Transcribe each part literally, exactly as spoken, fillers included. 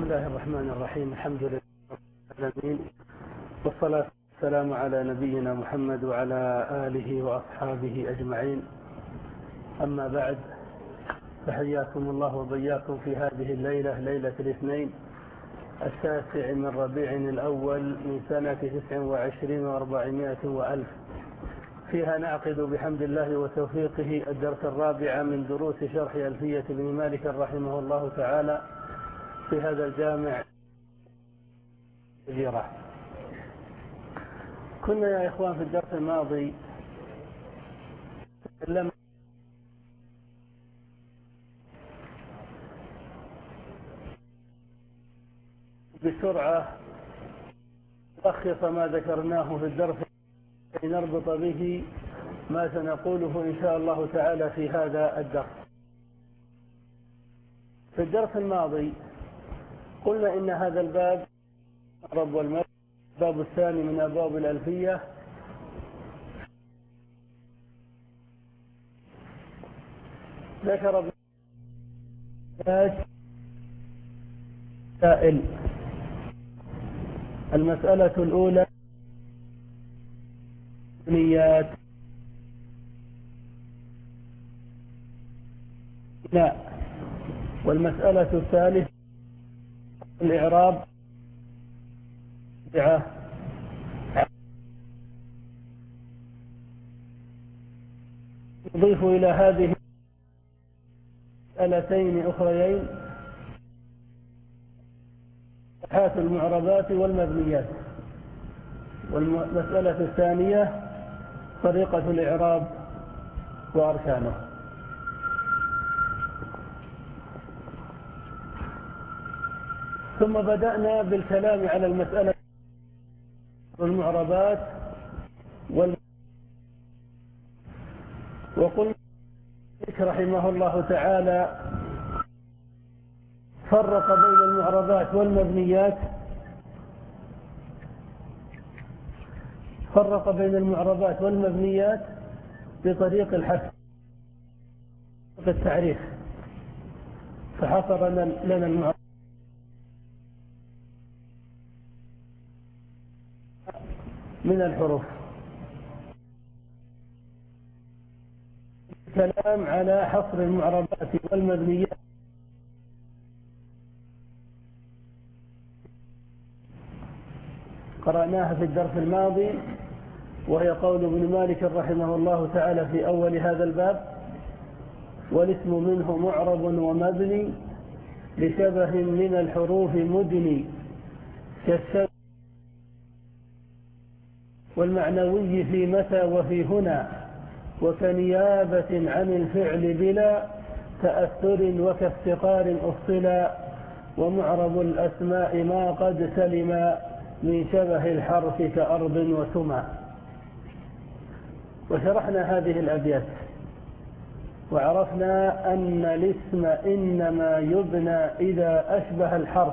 الله الرحمن الرحيم. الحمد لله رب العالمين، والصلاة والسلام على نبينا محمد وعلى آله وأصحابه أجمعين. أما بعد، فحياكم الله وبياكم في هذه الليلة، ليلة الاثنين التاسع من ربيع الأول من سنة تسع وعشرين وأربعمائة وألف. فيها نعقد بحمد الله وتوفيقه الدرس الرابع من دروس شرح ألفية بن مالك رحمه الله تعالى في هذا الجامع كبيرة. كنا يا إخوان في الدرس الماضي تكلمنا بسرعة أخص ما ذكرناه في الدرس لنربط به ما سنقوله إن شاء الله تعالى في هذا الدرس. في الدرس الماضي قلنا إن هذا الباب رب والمرء الباب الثاني من أبواب الألفية ذكر مسائل. المسألة الأولى نيات لا، والمسألة الثالثة الإعراب نضيف إلى هذه مسألتين أخريين صفحات المعربات والمبنيات، والمسألة الثانية طريقة الإعراب وأركانه. ثم بدأنا بالكلام على المسألة والمعربات وال... وقلنا رحمه الله تعالى فرق بين المعربات والمبنيات فرق بين المعربات والمبنيات بطريق الحث التعريف، فحصر لنا المعربات من الحروف. الكلام على حصر المعربات والمبنيات قرأناها في الدرس الماضي، وهي قول ابن مالك رحمه الله تعالى في أول هذا الباب: والاسم منه معرب ومبني لشبه من الحروف مدني كالشبه والمعنوي في متى وفي هنا، وكنيابة عن الفعل بلا تأثر وكافتقار أفصلا، ومعرب الأسماء ما قد سلم من شبه الحرف كأرض وسمى. وشرحنا هذه الأبيات وعرفنا أن الاسم إنما يبنى إذا أشبه الحرف،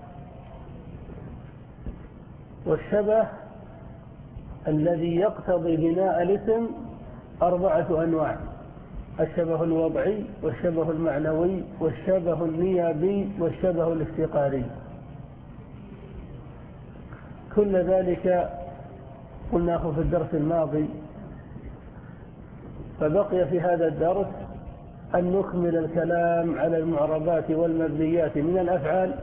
والشبه الذي يقتضي بناء الاسم أربعة أنواع: الشبه الوضعي، والشبه المعنوي، والشبه النيابي، والشبه الافتقاري. كل ذلك قلناه في الدرس الماضي، فبقي في هذا الدرس أن نكمل الكلام على المعربات والمبنيات من الأفعال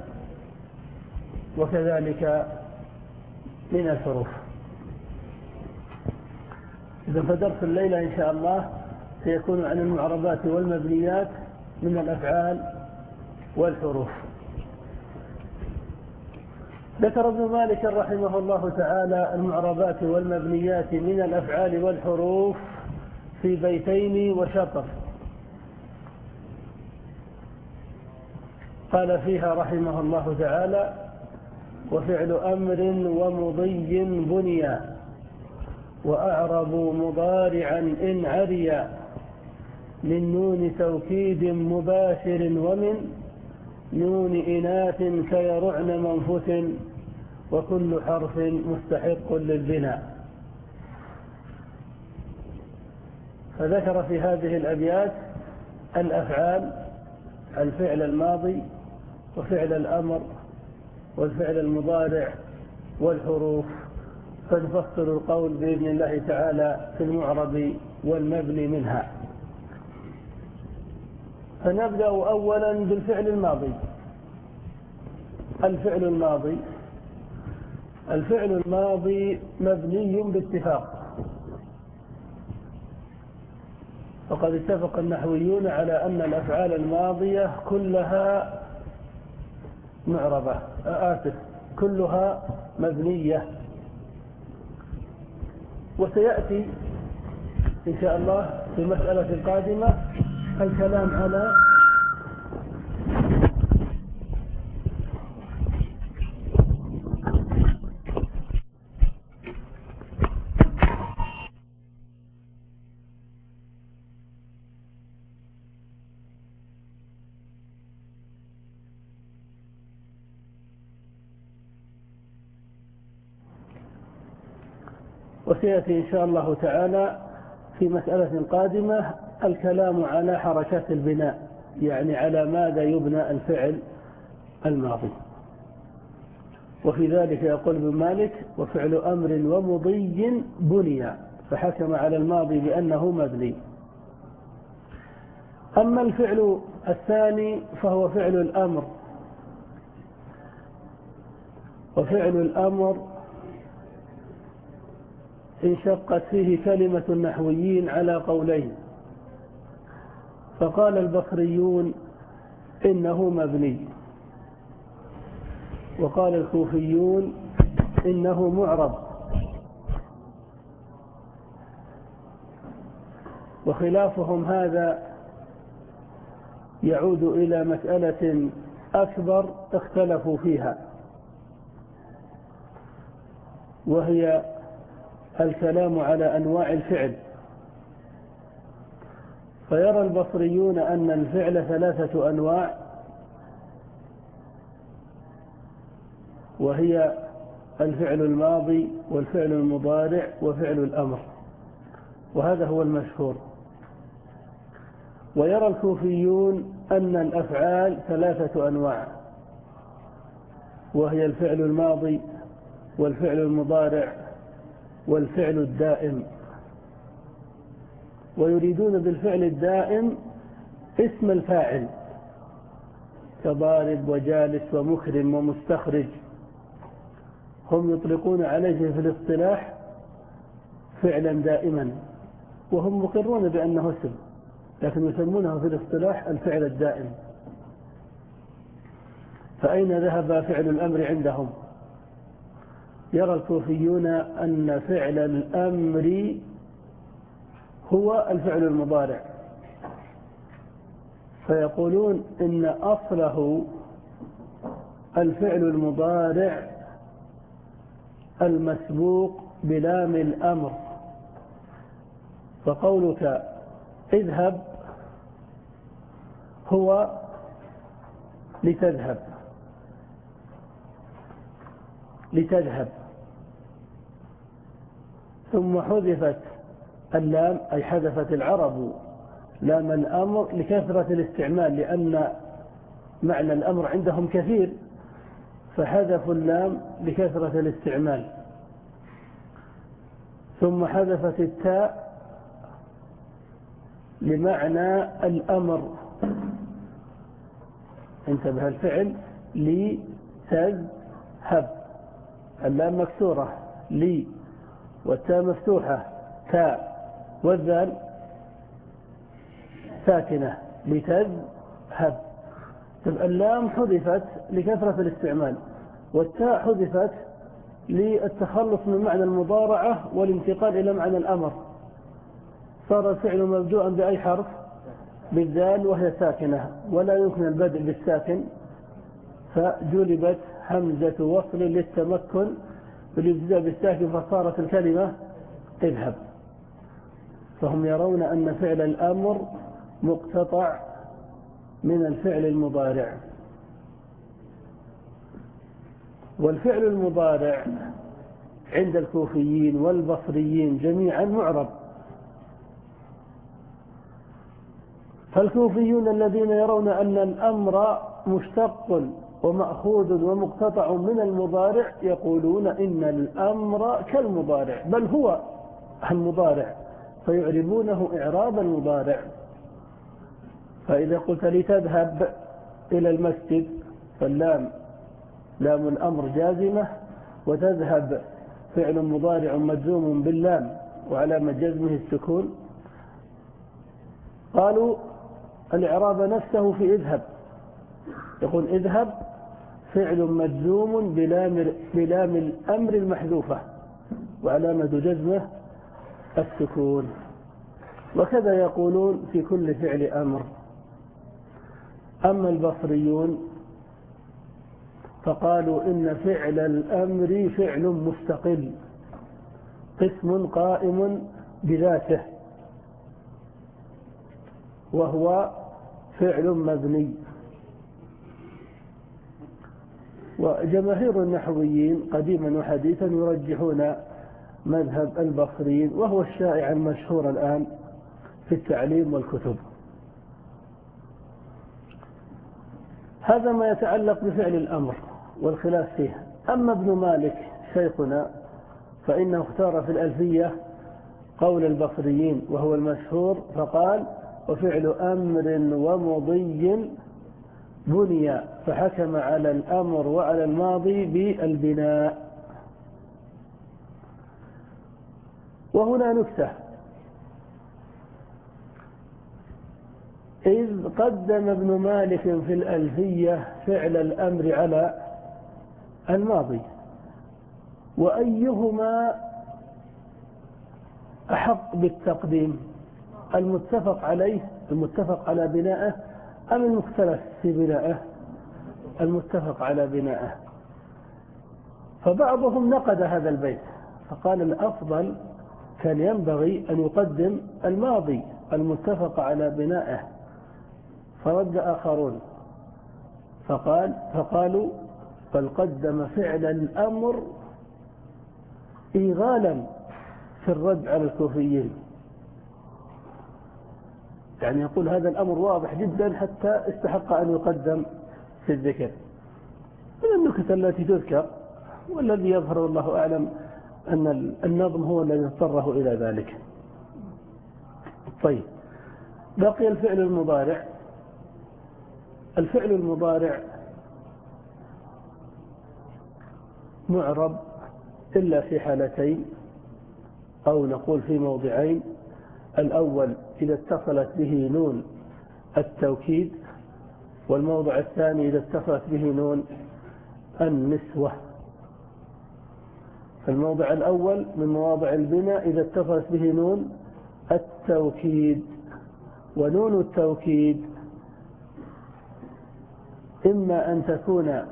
وكذلك من الحروف. إذن فدرس الليلة إن شاء الله سيكون عن المعربات والمبنيات من الأفعال والحروف. ذكر ابن مالك رحمه الله تعالى المعربات والمبنيات من الأفعال والحروف في بيتين وشطر. قال فيها رحمه الله تعالى: وفعل أمر ومضي بنيا، وأعرب مضارعا إن عريا، من نون توكيد مباشر، ومن نون إناث كيرعن منفث، وكل حرف مستحق للبناء. فذكر في هذه الأبيات الأفعال: الفعل الماضي، وفعل الأمر، والفعل المضارع والحروف، فنفصل القول بإذن الله تعالى في المعرب والمبني منها. فنبدأ أولا بالفعل الماضي. الفعل الماضي الفعل الماضي مبني باتفاق، وقد اتفق النحويون على أن الأفعال الماضية كلها معربة آسف كلها مبنية. وسيأتي إن شاء الله في مسألة قادمة الكلام على وسيأتي إن شاء الله تعالى في مسألة قادمة الكلام على حركات البناء، يعني على ماذا يبنى الفعل الماضي. وفي ذلك يقول ابن مالك: وفعل أمر ومضي بني، فحكم على الماضي بأنه مبني. أما الفعل الثاني فهو فعل الأمر. وفعل الأمر انشقت فيه كلمة النحويين على قولين، فقال البصريون إنه مبني، وقال الكوفيون إنه معرب. وخلافهم هذا يعود إلى مسألة أكبر اختلفوا فيها، وهي الكلام على أنواع الفعل. فيرى البصريون أن الفعل ثلاثة أنواع، وهي الفعل الماضي والفعل المضارع وفعل الأمر، وهذا هو المشهور. ويرى الكوفيون أن الأفعال ثلاثة أنواع، وهي الفعل الماضي والفعل المضارع والفعل الدائم. ويريدون بالفعل الدائم اسم الفاعل كضارب وجالس ومكرم ومستخرج، هم يطلقون عليه في الاصطلاح فعلا دائما، وهم مقرون بأنه اسم، لكن يسمونه في الاصطلاح الفعل الدائم. فأين ذهب فعل الأمر عندهم؟ يرى الكوفيون أن فعل الأمر هو الفعل المضارع، فيقولون إن أصله الفعل المضارع المسبوق بلام الأمر. فقولك اذهب هو لتذهب لتذهب ثم حذفت اللام، أي حذفت العرب لام الأمر لكثرة الاستعمال، لأن معنى الأمر عندهم كثير، فحذفوا اللام لكثرة الاستعمال. ثم حذفت التاء لمعنى الأمر. انتبه، الفعل لتذهب، اللام مكسورة لي، والتاء مفتوحة تاء، والذال ساكنة لتذهب. تبقى اللام حذفت لكثرة الاستعمال، والتاء حذفت للتخلص من معنى المضارعة والانتقال إلى معنى الأمر. صار الفعل مبدوءا بأي حرف؟ بالذال، وهي ساكنة ولا يمكن البدء بالساكن، فجلبت همزة وصل للتمكن بالابتداء بالساكن، فصارت الكلمة اذهب. فهم يرون أن فعل الأمر مقتطع من الفعل المضارع. والفعل المضارع عند الكوفيين والبصريين جميعا معرب. فالكوفيون الذين يرون أن الأمر مشتق ومأخوذ ومقتطع من المضارع يقولون إن الأمر كالمضارع بل هو المضارع، فيعربونه إعراب المضارع. فإذا قلت لتذهب إلى المسجد فاللام لام الأمر جازمة، وتذهب فعل مضارع مجزوم باللام وعلامة جزمه السكون. قالوا الإعراب نفسه في اذهب، يقول اذهب فعل مجزوم بلام, بلام الأمر المحذوفة وعلامة جزمه السكون. وكذا يقولون في كل فعل أمر. أما البصريون فقالوا إن فعل الأمر فعل مستقل، قسم قائم بذاته، وهو فعل مبني. وجماهير النحويين قديما وحديثا يرجحون مذهب البصريين، وهو الشائع المشهور الآن في التعليم والكتب. هذا ما يتعلق بفعل الأمر والخلاف فيه. أما ابن مالك شيخنا فإنه اختار في الألفية قول البصريين وهو المشهور، فقال وفعل أمر ومضي بني، فحكم على الأمر وعلى الماضي بالبناء. وهنا نكتة، إذ قدم ابن مالك في الألفية فعل الأمر على الماضي، وأيهما أحق بالتقديم، المتفق عليه المتفق على بنائه أم المختلف في بنائه؟ المتفق على بنائه. فبعضهم نقد هذا البيت فقال الأفضل كان ينبغي أن يقدم الماضي المتفق على بنائه، فرد آخرون فقال فقالوا بل قدم فعل الأمر إيغالا في الرد على الكوفيين. يعني يقول هذا الأمر واضح جدا حتى استحق أن يقدم في الذكر. من النكت التي تذكر والذي يظهر والله أعلم أن النظم هو الذي اضطره إلى ذلك. طيب، بقي الفعل المضارع. الفعل المضارع معرب إلا في حالتين، أو نقول في موضعين. الأول إذا اتصلت به نون التوكيد، والموضع الثاني إذا اتصلت به نون النسوة. الموضع الأول من مواضع البناء إذا اتصلت به نون التوكيد، ونون التوكيد إما أن تكون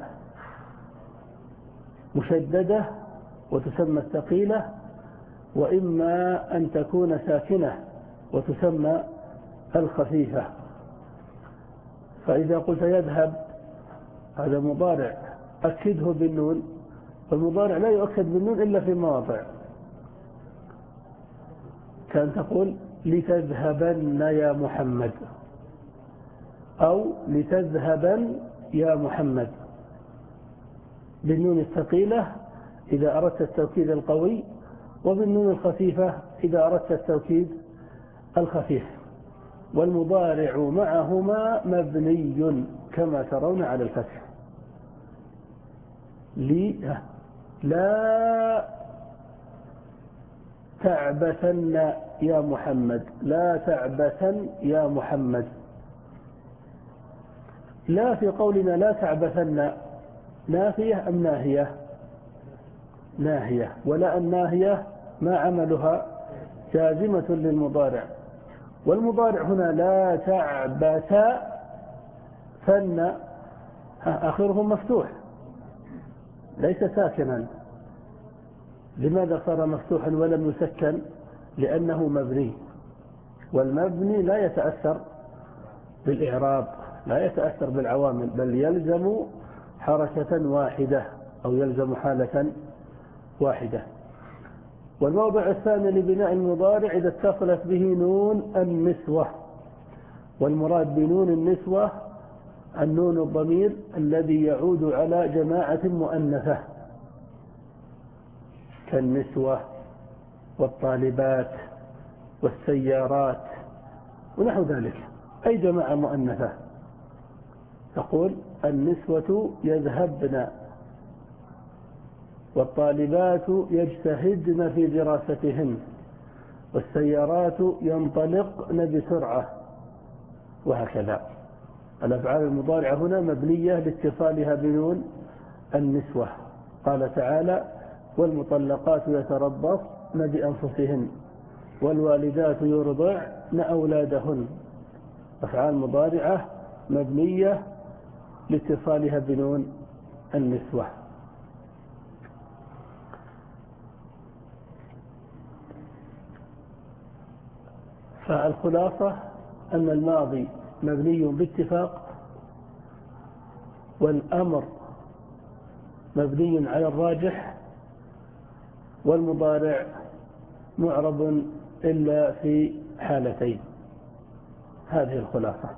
مشددة وتسمى الثقيلة، وإما أن تكون ساكنة وتسمى الخفيفة. فإذا قلت يذهب هذا مضارع أكده بالنون، والمضارع لا يؤكد بالنون إلا في مواضع. كان تقول لتذهبن يا محمد، أو لتذهبن يا محمد بالنون الثقيلة إذا أردت التوكيد القوي، وبالنون الخفيفة إذا أردت التوكيد الخفيف. والمضارع معهما مبني كما ترون على الفتح. لي لا تعبثن يا محمد، لا تعبثن يا محمد. لا في قولنا لا تعبثن نافية أم ناهية؟ ناهية. ولا الناهية ما عملها جازمة للمضارع. والمضارع هنا لا تعبث ثن آخره مفتوح ليس ساكنا. لماذا صار مفتوحا ولم يسكن؟ لأنه مبني، والمبني لا يتأثر بالإعراب، لا يتأثر بالعوامل، بل يلزم حركة واحدة أو يلزم حالة واحدة. والموضع الثاني لبناء المضارع إذا اتصلت به نون النسوة، والمراد بنون النسوة النون الضمير الذي يعود على جماعة مؤنثة كالنسوة والطالبات والسيارات ونحو ذلك، أي جماعة مؤنثة. تقول النسوة يذهبن والطالبات يجتهدن في دراستهن والسيارات ينطلقن بسرعة، وهكذا. الأفعال المضارعة هنا مبنية لاتصالها بنون النسوة. قال تعالى والمطلقات يتربصن بأنفسهن والوالدات يرضعن أولادهن، أفعال مضارعة مبنية لاتصالها بنون النسوة. فالخلاصة أن الماضي مبني باتفاق، والأمر مبني على الراجح، والمضارع معرب إلا في حالتين. هذه الخلاصة.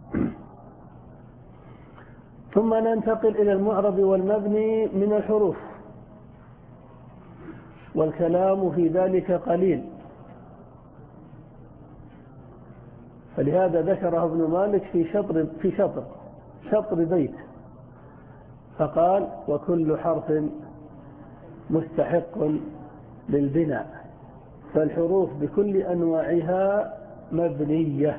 ثم ننتقل إلى المعرب والمبني من الحروف، والكلام في ذلك قليل، فلهذا ذكره ابن مالك في شطر في شطر شطر بيت، فقال وكل حرف مستحق للبناء، فالحروف بكل أنواعها مبنية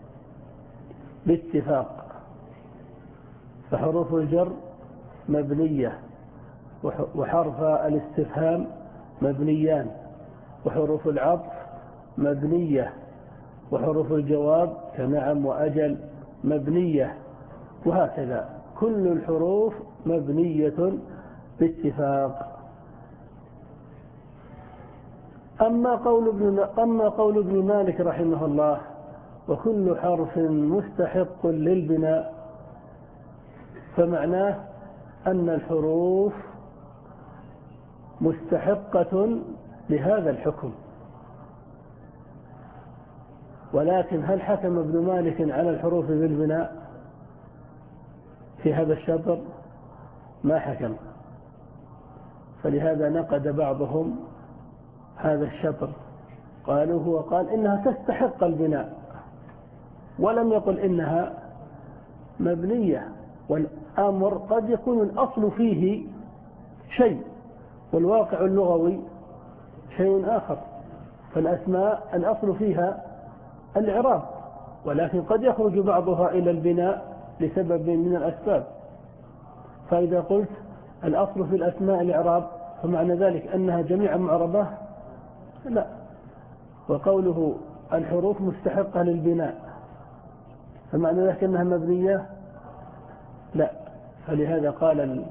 باتفاق، فحروف الجر مبنية، وحرف الاستفهام مبنيان، وحروف العطف مبنية، وحروف الجواب كنعم وأجل مبنية، وهكذا كل الحروف مبنية باتفاق. أما قول ابن أما قول ابن مالك رحمه الله وكل حرف مستحق للبناء، فمعناه أن الحروف مستحقة لهذا الحكم. ولكن هل حكم ابن مالك على الحروف بالبناء في هذا الشطر؟ ما حكم، فلهذا نقد بعضهم هذا الشطر، قالوا هو قال إنها تستحق البناء، ولم يقل إنها مبنية. والأمر قد يكون الأصل فيه شيء والواقع اللغوي شيء آخر، فالأسماء الأصل فيها الإعراب، ولكن قد يخرج بعضها إلى البناء لسبب من الأسباب. فإذا قلت الأصل في الأسماء الإعراب فمعنى ذلك أنها جميعا معربة؟ لا. وقوله الحروف مستحقة للبناء فمعنى ذلك أنها مبنية؟ لا. فلهذا قال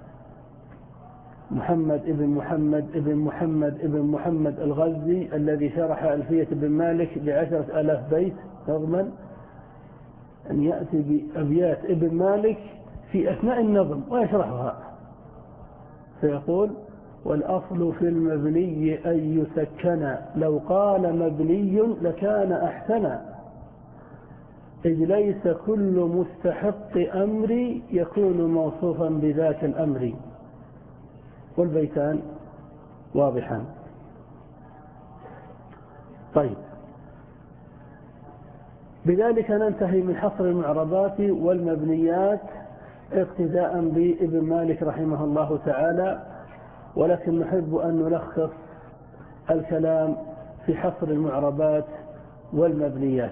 محمد ابن محمد ابن محمد ابن محمد الغزي الذي شرح ألفية ابن مالك بعشرة آلاف بيت نظما أن يأتي بأبيات ابن مالك في أثناء النظم ويشرحها، فيقول والأصل في المبني أن يسكن، لو قال مبني لكان أحسن، إذ ليس كل مستحق أمر يكون موصوفا بذاك الأمر. والبيتان واضحان. طيب، بذلك ننتهي من حصر المعربات والمبنيات اقتداء بابن مالك رحمه الله تعالى، ولكن نحب أن نلخص الكلام في حصر المعربات والمبنيات،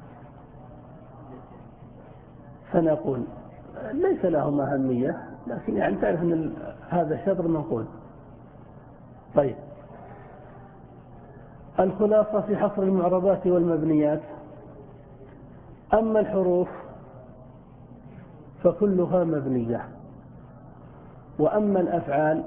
فنقول ليس لهم أهمية، لكن يعني تعرف أن هذا الشطر منقول. طيب، الخلاصة في حصر المعربات والمبنيات: أما الحروف فكلها مبنية، وأما الأفعال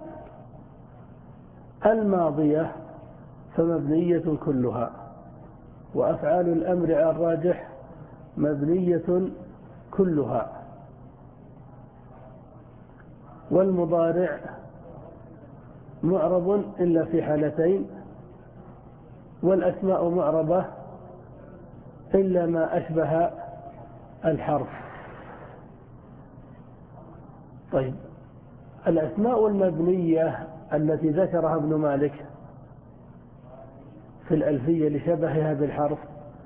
الماضية فمبنية كلها، وأفعال الأمر على الراجح مبنية كلها، والمضارع معرب إلا في حالتين، والأسماء معربة إلا ما أشبه الحرف. طيب، الأسماء المبنية التي ذكرها ابن مالك في الألفية لشبهها بالحرف،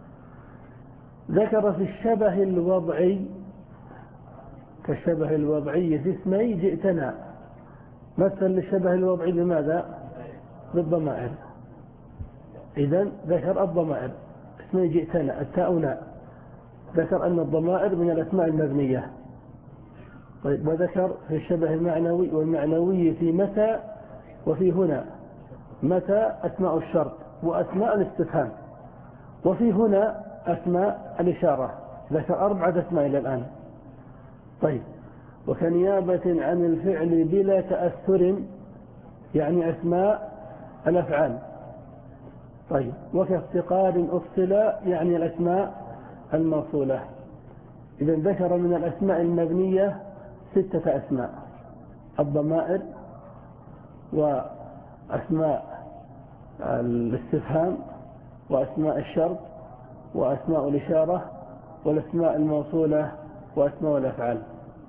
ذكر في الشبه الوضعي كالشبه الوضعي في اسمي جئتنا، مثل للشبه الوضعي بماذا؟ بالضمائر. إذن ذكر الضمائر، اسمي جئتنا التاؤنا، ذكر أن الضمائر من الأسماء المبنية. طيب، وذكر في الشبه المعنوي والمعنوي في متى وفي هنا. متى أسماء الشرط وأسماء الاستفهام، وفي هنا أسماء الإشارة. ذكر أربعة أسماء إلى الآن. طيب، وكنيابة عن الفعل بلا تأثر يعني أسماء الأفعال. طيب، وكافتقار أفصل يعني الأسماء الموصولة. إذا ذكر من الأسماء المبنية ستة أسماء: الضمائر، وأسماء الاستفهام، وأسماء الشرط، وأسماء الإشارة، والأسماء الموصولة، وأسماء الأفعال.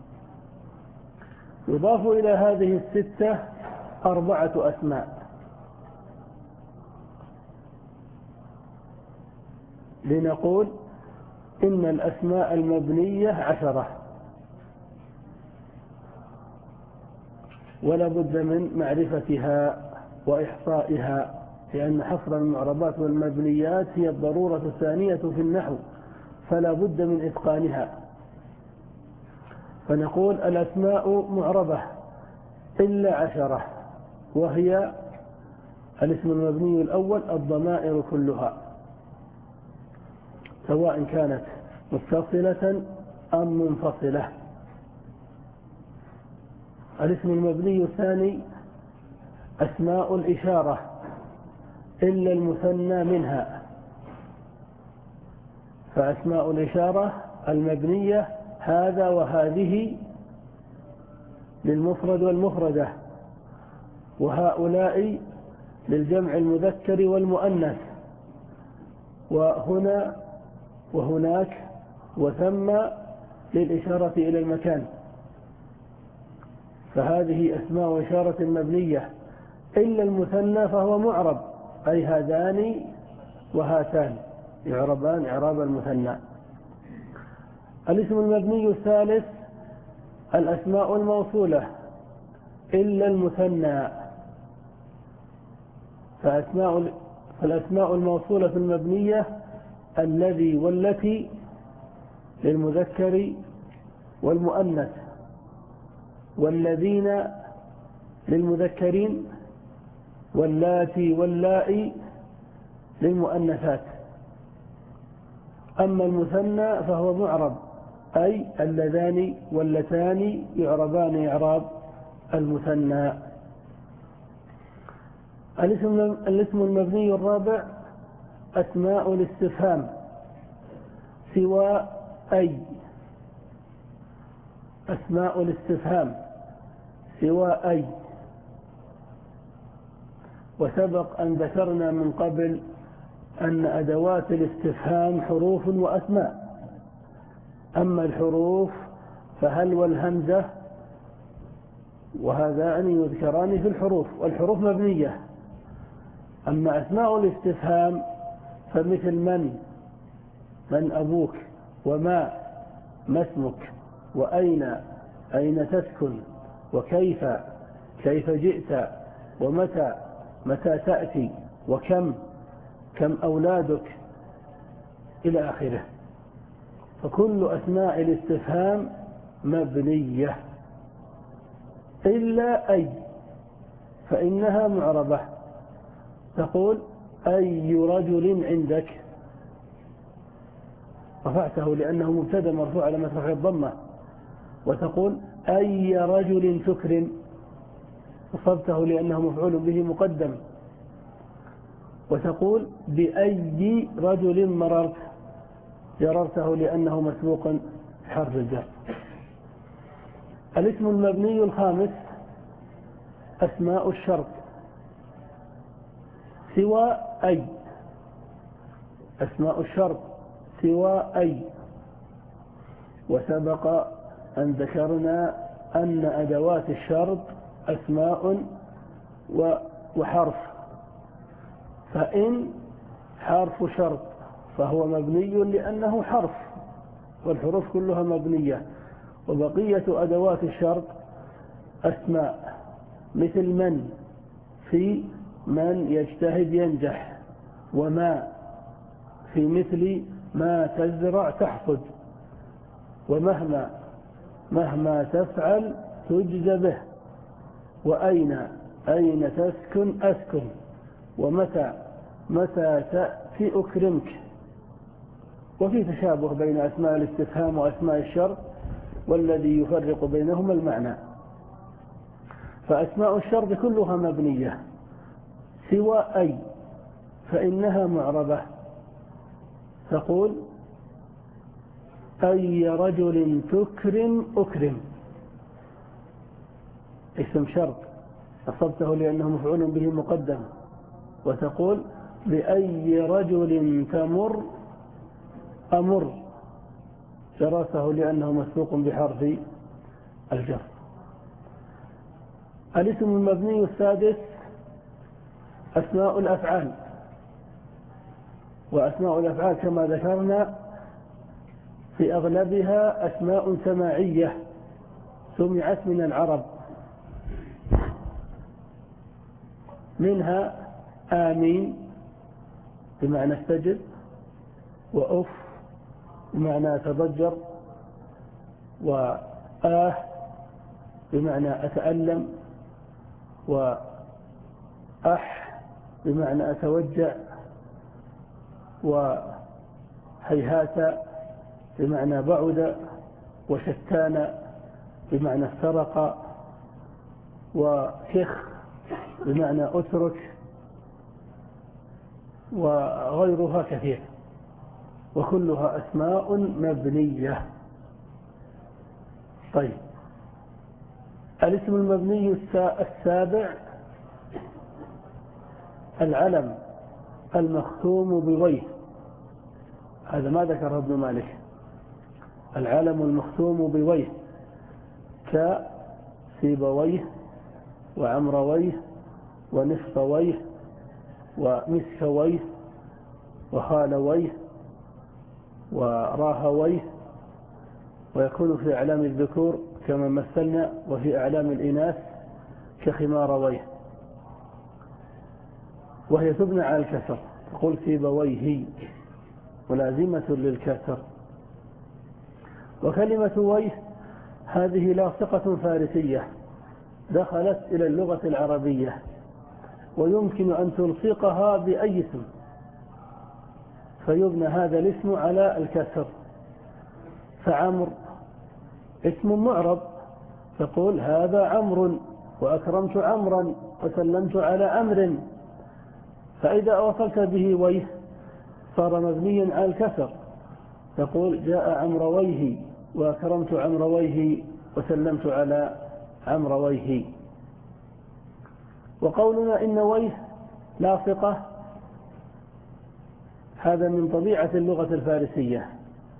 يضاف إلى هذه الستة أربعة أسماء، لنقول إن الأسماء المبنية عشرة، ولا بد من معرفتها وإحصائها، لأن حصر المعربات والمبنيات هي الضرورة الثانية في النحو، فلا بد من إتقانها. فنقول الأسماء معربة إلا عشرة، وهي الاسم المبني الأول الضمائر كلها، سواء كانت متصلة أم منفصلة. الاسم المبني الثاني أسماء الإشارة إلا المثنى منها، فأسماء الإشارة المبنية هذا وهذه للمفرد والمفردة، وهؤلاء للجمع المذكر والمؤنث، وهنا وهناك وثم للإشارة إلى المكان. فهذه أسماء إشارة مبنية إلا المثنى فهو معرب، أي هذان وهاتان يعربان إعراب المثنى. الاسم المبني الثالث الأسماء الموصولة إلا المثنى، فأسماء فالأسماء الموصولة المبنية الذي والتي للمذكر والمؤنث، والذين للمذكرين، واللاتي واللائي للمؤنثات. أما المثنى فهو معرب، أي اللذان واللتان يعربان إعراب المثنى. الاسم المبني الرابع أسماء الاستفهام سوى أي. أسماء الاستفهام سوى أي، وسبق أن ذكرنا من قبل أن أدوات الاستفهام حروف وأسماء. أما الحروف فهل والهمزة، وهذان يذكران في الحروف، والحروف مبنية. أما أسماء الاستفهام فمثل من، من أبوك، وما، ما اسمك، وأين، أين تسكن، وكيف، كيف جئت، ومتى، متى تأتي، وكم، كم أولادك، إلى آخره. فكل أسماء الاستفهام مبنية إلا أي، فإنها معربة. تقول أي رجل عندك، رفعته لأنه مبتدا مرفوع على رفع الضمة. وتقول أي رجل تكرم، وصبته لأنه مفعول به مقدم. وتقول بأي رجل مررت، جررته لأنه مسبوق بحرف الجر. الاسم المبني الخامس أسماء الشرط سوى أي. أسماء الشرط سوى أي، وسبق أن ذكرنا أن أدوات الشرط أسماء وحرف. فإن حرف شرط فهو مبني لأنه حرف، والحروف كلها مبنية. وبقية أدوات الشرط أسماء، مثل من في من يجتهد ينجح، وما في مثل ما تزرع تحصد، ومهما مهما تفعل تجزى به، وأين أين تسكن أسكن، ومتى متى تأتي أكرمك. وفي تشابه بين أسماء الاستفهام وأسماء الشرط، والذي يفرق بينهما المعنى. فأسماء الشرط كلها مبنية سوى أي، فإنها معربة. تقول أي رجل تكرم أكرم، اسم شرط أصبته لأنه مفعول به مقدم. وتقول بأي رجل تمر أمر، جرسه لأنه مسبوق بحرف الجر. الاسم المبني السادس أسماء الأفعال. وأسماء الأفعال كما ذكرنا في أغلبها أسماء سماعية سمعت من العرب، منها آمين بمعنى استجب، وأف بمعنى أتضجر، وآه بمعنى أتألم، وأح بمعنى أتوجع، وهيهات بمعنى بعد، وشتان بمعنى افترق، وكخ بمعنى أترك، وغيرها كثير، وكلها أسماء مبنية. طيب، الاسم المبني السابع العلم المختوم بويه. هذا ما ذكره ابن مالك. العلم المختوم بويه كسيبويه وعمرويه ونفطويه ومسكويه وخالويه وراهويه. ويكون في أعلام الذكور كما مثلنا، وفي أعلام الإناث كخمارويه، وهي تبنى على الكسر، تقول سيبويه ملازمة للكسر. وكلمة ويه هذه لاصقة فارسية دخلت إلى اللغة العربية، ويمكن أن تلصقها بأي اسم، فيبنى هذا الاسم على الكسر. فعمر اسم معرب، تقول هذا عمرو، وأكرمت عمرا وسلمت على عمر. فإذا وصلت به ويه صار مبنيا على الكسر، تقول جاء عمرويه وأكرمت عمرويه وسلمت على عمرويه. وقولنا إن ويه لاصقة هذا من طبيعة اللغة الفارسية،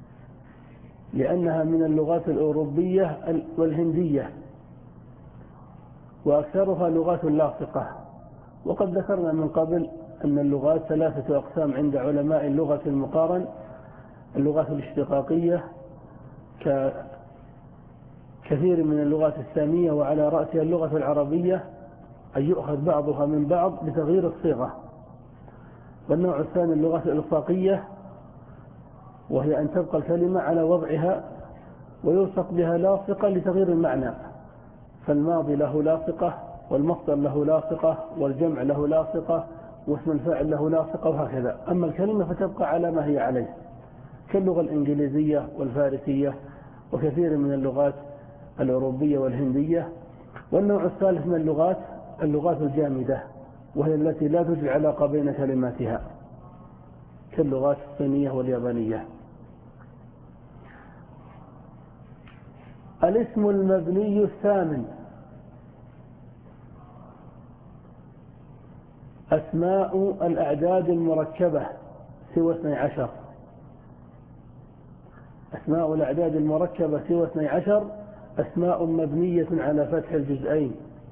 لأنها من اللغات الأوروبية والهندية، وأكثرها لغات لاصقة. وقد ذكرنا من قبل أن اللغات ثلاثة أقسام عند علماء اللغة المقارن: اللغات الاشتقاقية ككثير من اللغات السامية، وعلى رأسها اللغة العربية، أن يؤخذ بعضها من بعض بتغيير الصيغة. والنوع الثاني اللغات الإلصاقية، وهي أن تبقى الكلمة على وضعها ويلصق بها لاصقة لتغيير المعنى، فالماضي له لاصقة، والمصدر له لاصقة، والجمع له لاصقة، واسم الفاعل له لاصقة، وهكذا. أما الكلمة فتبقى على ما هي عليه، كاللغة الإنجليزية والفارسية وكثير من اللغات الأوروبية والهندية. والنوع الثالث من اللغات اللغات الجامدة، وهي التي لا توجد علاقة بين كلماتها، كاللغات الصينية واليابانية. الاسم المبني الثامن أسماء الأعداد المركبة سوى اثني عشر. أسماء الأعداد المركبة سوى اثني عشر أسماء مبنية على فتح الجزئين.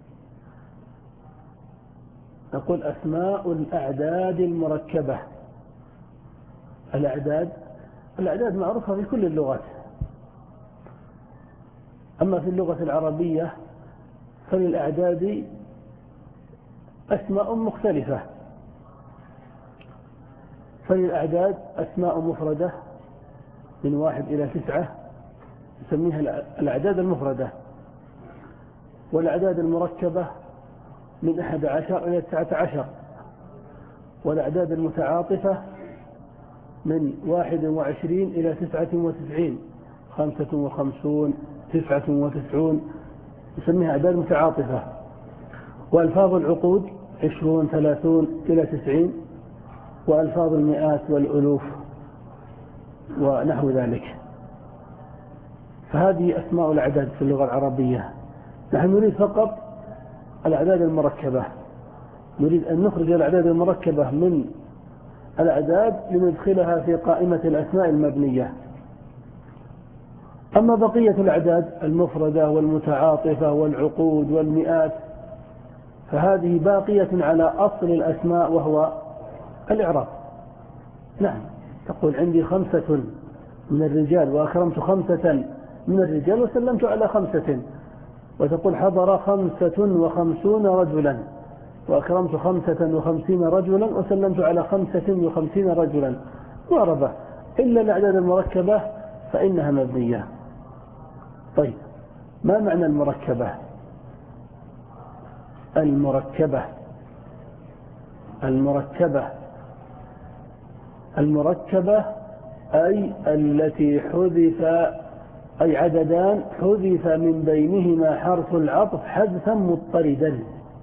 نقول أسماء الأعداد المركبة. الأعداد الأعداد معروفة في كل اللغات، أما في اللغة العربية فللأعداد أسماء مختلفة. فللأعداد أسماء مفردة من واحد إلى تسعة نسميها الأعداد المفردة، والأعداد المركبة من أحد عشر إلى تسعة عشر، والأعداد المتعاطفة من واحد وعشرين إلى تسعة وتسعين، خمسة وخمسون، تسعة وتسعون، نسميها أعداد متعاطفة. وألفاظ العقود عشرون، ثلاثون إلى تسعين، وألفاظ المئات والألوف ونحو ذلك. فهذه أسماء الأعداد في اللغة العربية. نحن نريد فقط الأعداد المركبة، نريد أن نخرج الأعداد المركبة من الأعداد لندخلها في قائمة الأسماء المبنية. أما بقية الأعداد المفردة والمتعاطفة والعقود والمئات فهذه باقية على أصل الأسماء وهو الإعراب. نعم، تقول عندي خمسة من الرجال وأكرمت خمسة من الرجال وسلمت على خمسة، وتقول حضر خمسة وخمسون رجلا وأكرمت خمسة وخمسين رجلا وسلمت على خمسة وخمسين رجلا، معربة. إلا الأعداد المركبة فإنها مبنية. طيب، ما معنى المركبة؟ المركبة المركبة المركبة أي التي حذف، أي عددان حذف من بينهما حرف العطف حذفا مضطردا.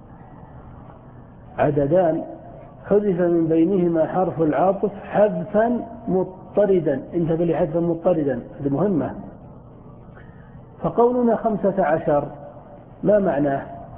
عددان حذف من بينهما حرف العطف حذفا مضطردا. انتبه لحذفا مضطردا، هذه مهمة. فقولنا خمسة عشر ما معناه؟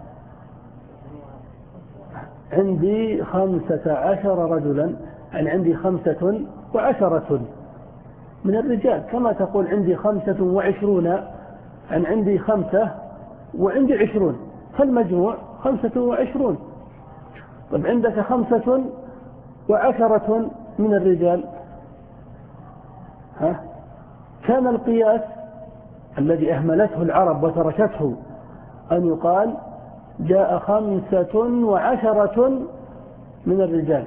عندي خمسة عشر رجلا، يعني عندي خمسة وعشرة من الرجال، كما تقول عندي خمسة وعشرون، يعني عندي خمسة وعندي عشرون، فالمجموع خمسة وعشرون. طب عندك خمسة وعشرة من الرجال، ها؟ كان القياس الذي أهملته العرب وتركته أن يقال جاء خمسة وعشرة من الرجال،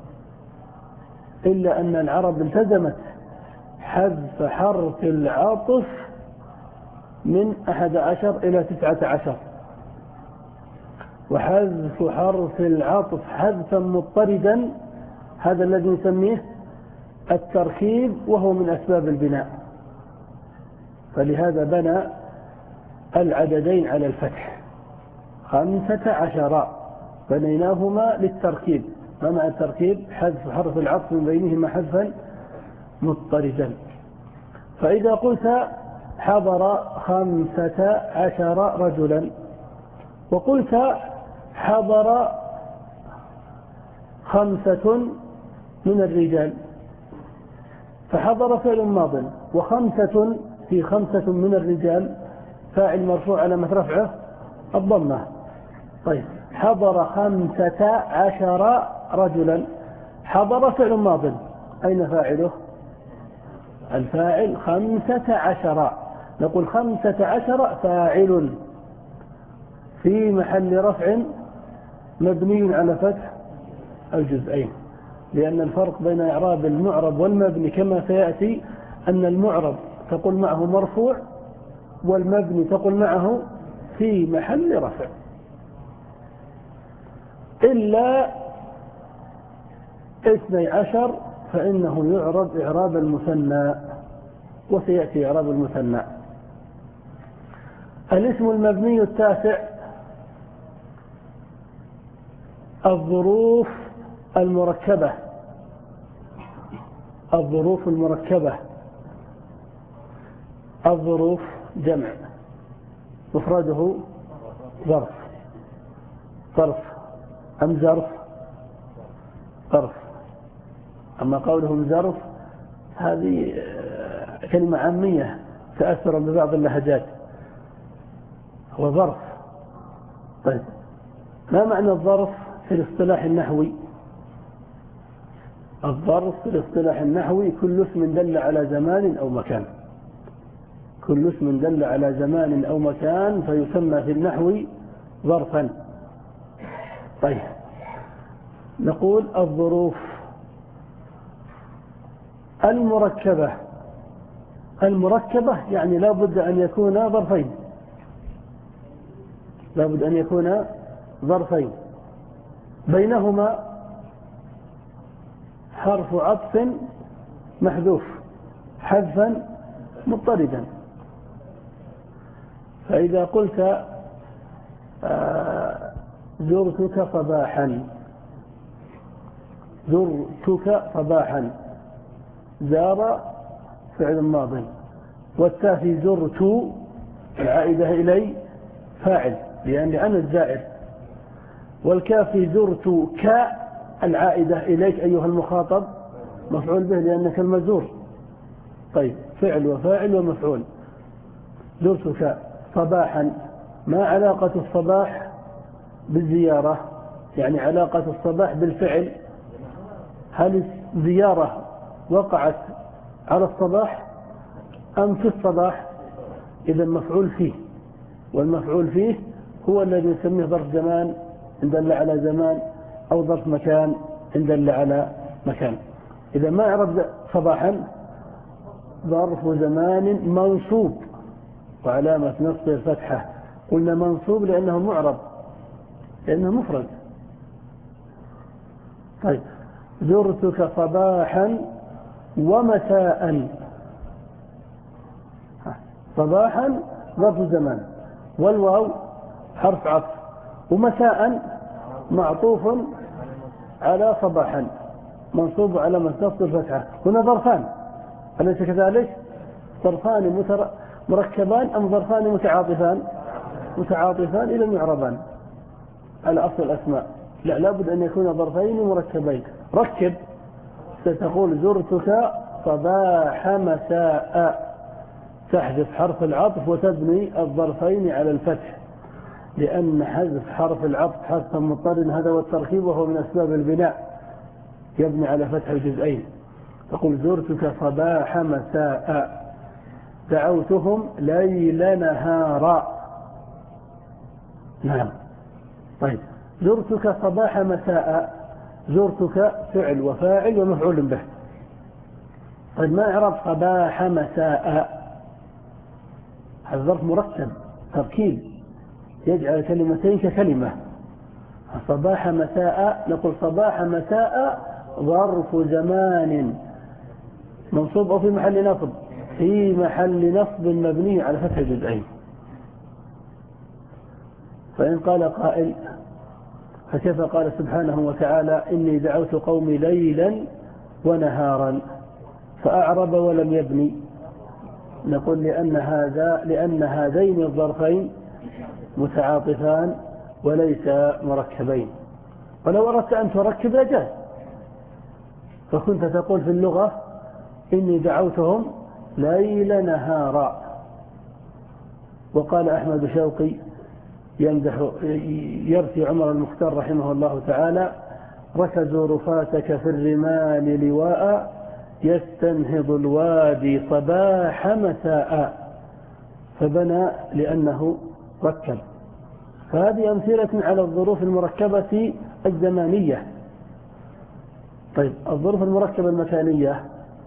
إلا أن العرب التزمت حذف حرف العطف من أحد عشر إلى تسعة عشر، وحذف حرف العطف حذفا مضطردا هذا الذي نسميه التركيب، وهو من أسباب البناء. فلهذا بنى العددين على الفتح، خمسة عشر بنيناهما للتركيب. ما معنى التركيب؟ حذف حرف العطف من بينهما حذفا مضطردا. فإذا قلت حضر خمسة عشر رجلا وقلت حضر خمسة من الرجال، فحضر فعل ماض، وخمسة في خمسة من الرجال فاعل مرفوع على رفعه الضمة. طيب، حضر خمسة عشر رجلا، حضر فعل ماض، أين فاعله؟ الفاعل خمسة عشر. نقول خمسة عشر فاعل في محل رفع مبني على فتح الجزئين، لأن الفرق بين إعراب المعرب والمبني كما سيأتي أن المعرب تقول معه مرفوع، والمبني تقول معه في محل رفع، إلا اثني عشر فإنه يعرب إعراب المثنى، وسيأتي إعراب المثنى. الاسم المبني التاسع الظروف المركبة. الظروف المركبة، الظروف جمع، مفرده ظرف. ظرف أم ظرف؟ ظرف. أما قولهم ظرف هذه كلمة عامية تأثر ببعض اللهجات، هو ظرف. طيب ما معنى الظرف في الاصطلاح النحوي؟ الظرف في الاصطلاح النحوي كل اسم دل على زمان أو مكان، كل اسم دل على زمان أو مكان فيسمى في النحو ظرفا. طيب نقول الظروف المركبة، المركبة يعني لا بد أن يكون ظرفين، لا بد أن يكون ظرفين بينهما حرف عطف محذوف حذفا مضطردا. فإذا قلت زرتك صباحا، زرتك صباحا، زار فعل ماض، والتاء في زرت العائدة إلي فاعل لأني أنا الزائر، والكاف في زرتك العائدة إليك أيها المخاطب مفعول به لأنك المزور. طيب فعل وفاعل ومفعول. زرتك صباحا، ما علاقة الصباح بالزيارة؟ يعني علاقة الصباح بالفعل، هل الزيارة وقعت على الصباح أم في الصباح؟ إذا مفعول فيه، والمفعول فيه هو الذي نسميه ظرف زمان إن دل على زمان، أو ظرف مكان إن دل على مكان. إذا ما عرف صباحا ظرف زمان منصوب وعلامة نصبه الفتحة. قلنا منصوب لأنه معرب، لأنه مفرد. طيب زرتك صباحا ومساء، صباحا ظرف زمان والواو حرف عطف، ومساء معطوف على صباحا منصوب على نصب الفتحة. هنا ظرفان أليس كذلك؟ ظرفان مركبان أم ظرفان متعاطفان؟ متعاطفان إلى المعربان على أصل الأسماء. لا، لابد أن يكون ظرفين مركبين. ركب، ستقول زرتك صباح مساء، تحذف حرف العطف وتبني الظرفين على الفتح، لأن حذف حرف العطف حذفا مضطرا هذا والتركيب وهو من أسباب البناء، يبني على فتح الجزئين. تقول زرتك صباح مساء، دعوتهم ليل نهارا. نعم. طيب زرتك صباح مساء، زرتك فعل وفاعل ومفعول به. طيب ما إعراب صباح مساء؟ هذا ظرف مركب تركيب يجعل كلمتين ككلمة. صباح مساء، نقول صباح مساء ظرف زمان منصوب أو في محل نصب، في محل نصب مبني على فتح الجزئين. فإن قال قائل فكيف قال سبحانه وتعالى إني دعوت قومي ليلا ونهارا فأعرب ولم يبني؟ نقول لأن هذا لأن هذين الظرفين متعاطفان وليس مركبين. ولو أردت أن تركب لجاز، فكنت تقول في اللغة إني دعوتهم ليل نهارا. وقال أحمد شوقي يمدح يرثي عمر المختار رحمه الله تعالى: ركزوا رفاتك في الرمال لواء يستنهض الوادي صباح مساء، فبنى لأنه ركب. فهذه أمثلة على الظروف المركبة الزمانية. طيب الظروف المركبة المكانية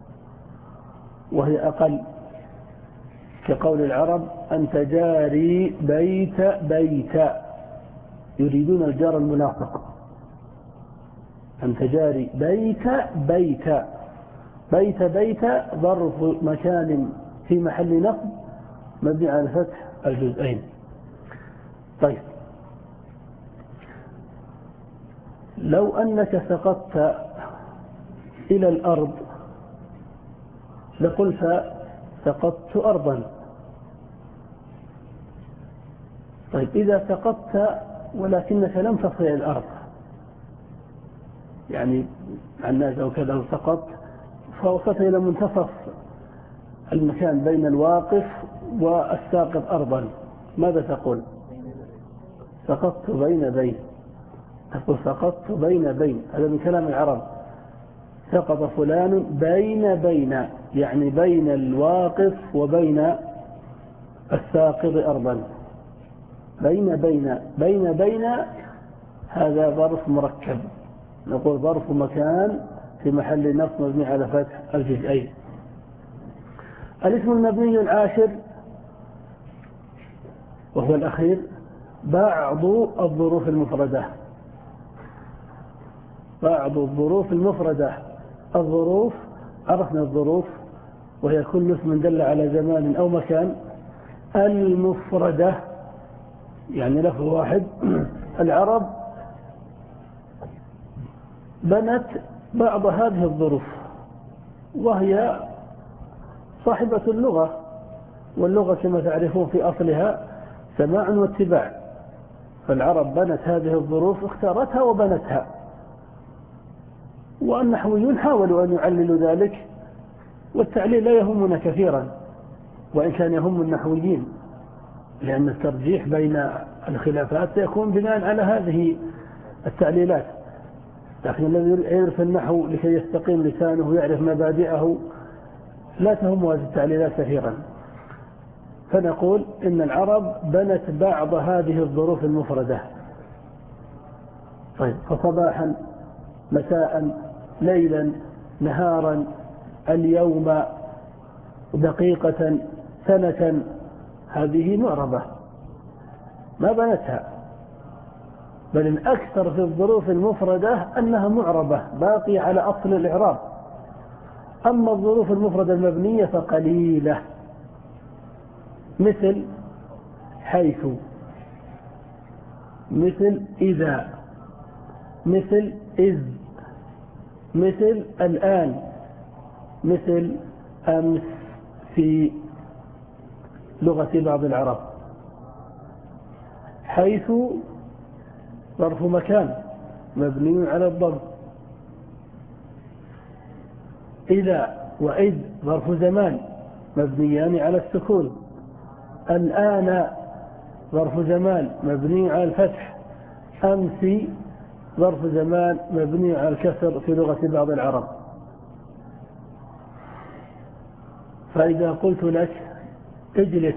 وهي أقل، كقول العرب أنت جاري بيت بيت، يريدون الجار الملاصق. أنت جاري بيت بيت، بيت بيت ظرف مكان في محل نصب مبني على فتح الجزئين. طيب لو أنك سقطت إلى الأرض لقلت سقطت أرضا. طيب إذا سقطت ولكنك لم تصل إلى الأرض، يعني الناس أو كذا وسقطت فوصلت إلى منتصف المكان بين الواقف والساقط أرضا، ماذا تقول؟ سقطت بين بين، تقول سقطت بين بين، هذا من كلام العرب. سقط فلان بين بين، يعني بين الواقف وبين الساقط أرضا. بين بين بين بين هذا ظرف مركب، نقول ظرف مكان في محل نصب مبني على فتح الجزئين. الاسم المبني العاشر وهو الأخير بعض الظروف المفردة. بعض الظروف المفردة. الظروف عرفنا الظروف وهي كل اسم دل على زمان أو مكان. المفردة يعني لفظ واحد. العرب بنت بعض هذه الظروف وهي صاحبة اللغة، واللغة كما تعرفون في أصلها سماع واتباع، فالعرب بنت هذه الظروف، اختارتها وبنتها. والنحويون حاولوا أن يعللوا ذلك، والتعليل لا يهمنا كثيرا وإن كان يهم النحويين، لأن الترجيح بين الخلافات سيكون بناء على هذه التعليلات. لكن الذي يعرف النحو لكي يستقيم لسانه ويعرف مبادئه لا تهم هذه التعليلات كثيرا. فنقول إن العرب بنت بعض هذه الظروف المفردة. طيب، فصباحا، مساء، ليلا، نهارا، اليوم، دقيقة، سنة، هذه معربة ما بنتها، بل الأكثر في الظروف المفردة أنها معربة باقية على أصل الإعراب. أما الظروف المفردة المبنية فقليلة، مثل حيث، مثل إذا، مثل إذ، مثل الآن، مثل أمس في لغة بعض العرب. حيث ظرف مكان مبني على الضم. إذا وإذ ظرف زمان مبنيان على السكون. الآن ظرف زمان مبني على الفتح. أمس ظرف زمان مبني على الكسر في لغة بعض العرب. فإذا قلت لك اجلس،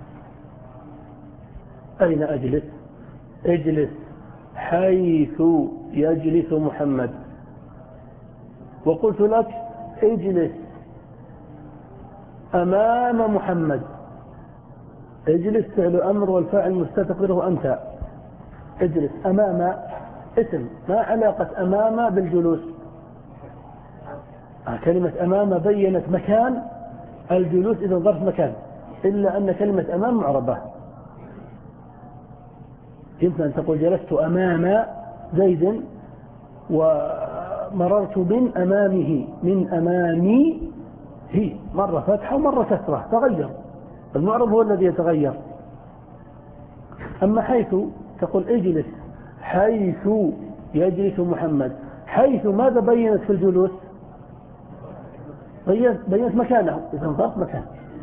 أين أجلس؟ اجلس حيث يجلس محمد. وقلت لك اجلس أمام محمد. اجلس فعل أمر والفاعل مستتقره أنت. اجلس أمام اسم، ما علاقة أمام بالجلوس؟ كلمة أمام بينت مكان الجلوس إذا ظرف مكان، إلا أن كلمة أمام معربة. يمكن أن تقول جلست أمام زيد ومررت من أمامه. من أمامي هي مرة فتحة ومرة كسرة، تغير، المعرب هو الذي يتغير. أما حيث تقول اجلس حيث يجلس محمد. حيث ماذا بينت في الجلوس؟ بينت مكانه، إذا ظرف مكان.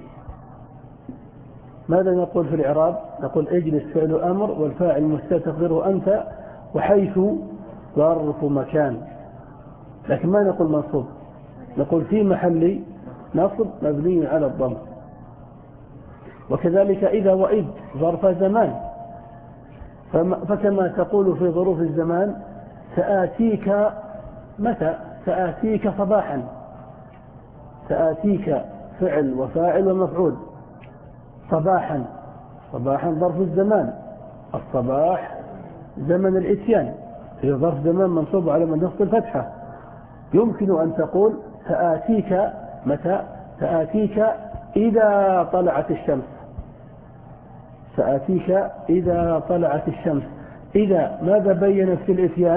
ماذا نقول في الإعراب؟ نقول اجلس فعل أمر والفاعل مستتقره أنت، وحيث ظرف مكان. لكن ما نقول منصوب، نقول في محل نصب مبني على الضم. وكذلك إذا وإذ ظرف زمان، فكما تقول في ظروف الزمان سآتيك متى؟ سآتيك صباحا. سآتيك فعل وفاعل ومفعول. صباحا، صباحا ظرف الزمان. الصباح زمن الاتيان، هي ظرف زمان منصوب على من نصب الفتحة. يمكن أن تقول سآتيك متى؟ سآتيك إذا طلعت الشمس. سآتيك إذا طلعت الشمس. إذا ماذا بينت في الاتيان؟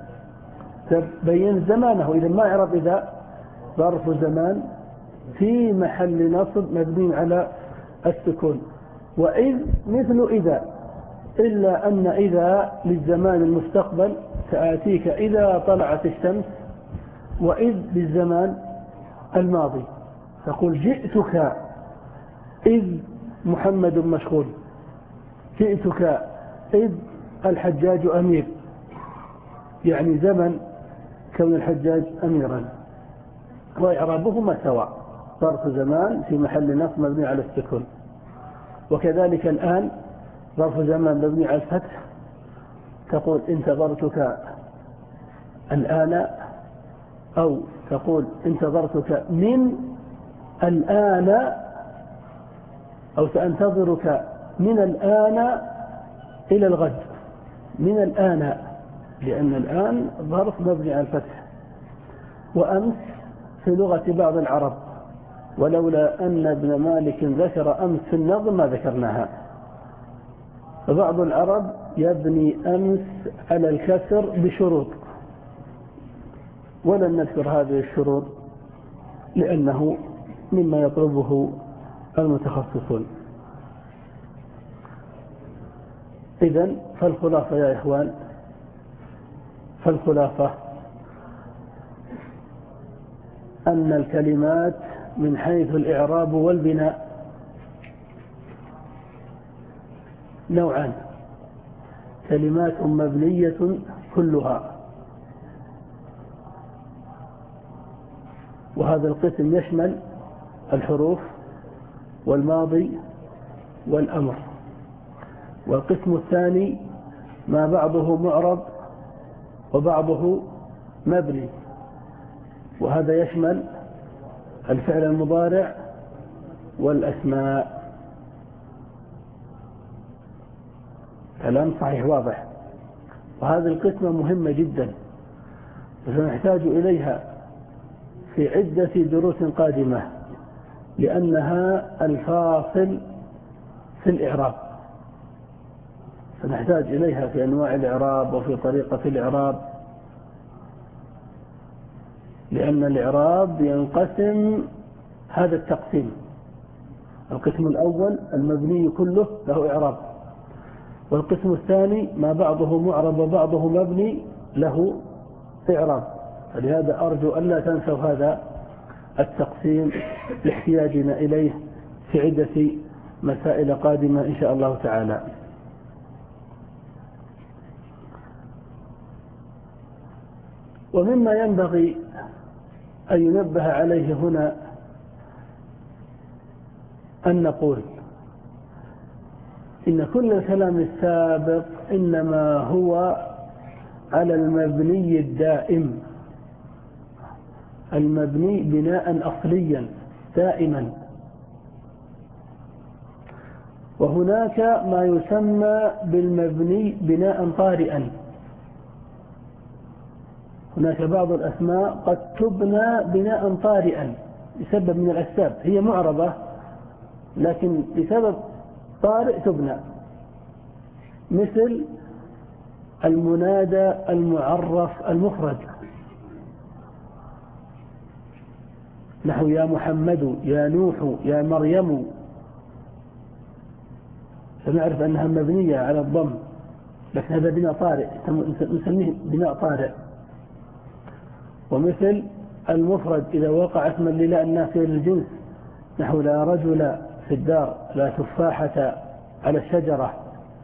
بين زمانه. إذا ما إعراب إذا؟ ظرف زمان في محل نصب مبني على السكون. وإذ مثل إذا، إلا أن إذا للزمان المستقبل، سآتيك إذا طلعت الشمس، وإذ للزمان الماضي. تقول جئتك إذ محمد مشغول. جئتك إذ الحجاج أمير، يعني زمن كون الحجاج أميرا، وإعرابهما سواء، ظرف زمان في محل نصب مبني على السكون. وكذلك الآن ظرف زمان مبني على الفتح، تقول انتظرتك الآن، أو تقول انتظرتك من الآن، أو سأنتظرك من الآن إلى الغد. من الآن لأن الآن ظرف مبني على الفتح. وأمس في لغة بعض العرب، ولولا أن ابن مالك ذكر أمس في النظم ما ذكرناها. فبعض العرب يبني أمس على الكسر بشروط، ولن نذكر هذه الشروط لأنه مما يطلبه المتخصصون. إذن فالخلاصة يا إخوان، فالخلاصة أن الكلمات من حيث الإعراب والبناء نوعان: كلمات مبنية كلها، وهذا القسم يشمل الحروف والماضي والأمر. والقسم الثاني ما بعضه معرب وبعضه مبني، وهذا يشمل الفعل المضارع والأسماء. كلام صحيح واضح. وهذه القسمة مهمة جدا، وسنحتاج إليها في عدة دروس قادمة، لأنها الفاصل في الإعراب. سنحتاج إليها في أنواع الإعراب وفي طريقة الإعراب، لأن الإعراب ينقسم هذا التقسيم: القسم الأول المبني كله له إعراب، والقسم الثاني ما بعضه معرب وبعضه مبني له إعراب. فلهذا أرجو ألا تنسوا هذا التقسيم لاحتياجنا إليه في عدة مسائل قادمة إن شاء الله تعالى. ومما ينبغي أن ينبه عليه هنا أن نقول إن كل الكلام السابق إنما هو على المبني الدائم، المبني بناء أصليا دائما. وهناك ما يسمى بالمبني بناء طارئا. هناك بعض الأسماء قد تبنى بناء طارئا بسبب من الأسباب، هي معربة لكن بسبب طارئ تبنى، مثل المنادى المعرف المفرد، نحو يا محمد، يا نوح، يا مريم، فنعرف أنها مبنية على الضم، لكن هذا بناء طارئ نسميه بناء طارئ. ومثل المفرد إذا وقع اسما للا النافية للجنس، نحو لا رجل في الدار، لا تفاحة على الشجرة،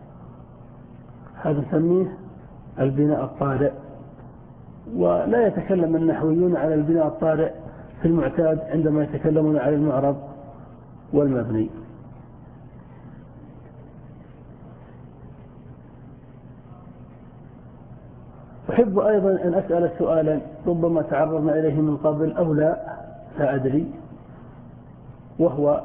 هذا نسميه البناء الطارئ. ولا يتكلم النحويون على البناء الطارئ في المعتاد عندما يتكلمون على المعرب والمبني. أحب أيضا أن أسأل سؤالا ربما تعرضنا إليه من قبل أو لا لا أدري، وهو: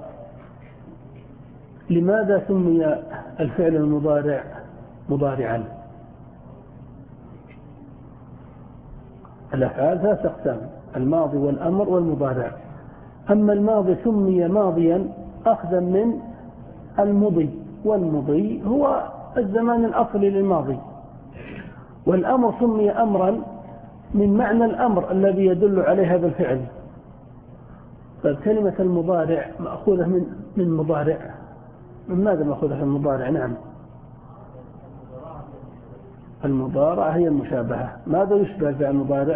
لماذا سمي الفعل المضارع مضارعا؟ الأفعال ثلاث أقسام: الماضي والأمر والمضارع. أما الماضي سمي ماضيا أخذا من المضي، والمضي هو الزمان الأصلي للماضي. والأمر سمي أمرا من معنى الأمر الذي يدل عليه هذا الفعل. فكلمة المضارع مأخوذة من من مضارع. من ماذا مأخوذة من المضارع؟ نعم، المضارعة هي المشابهة. ماذا يشبه في المضارع؟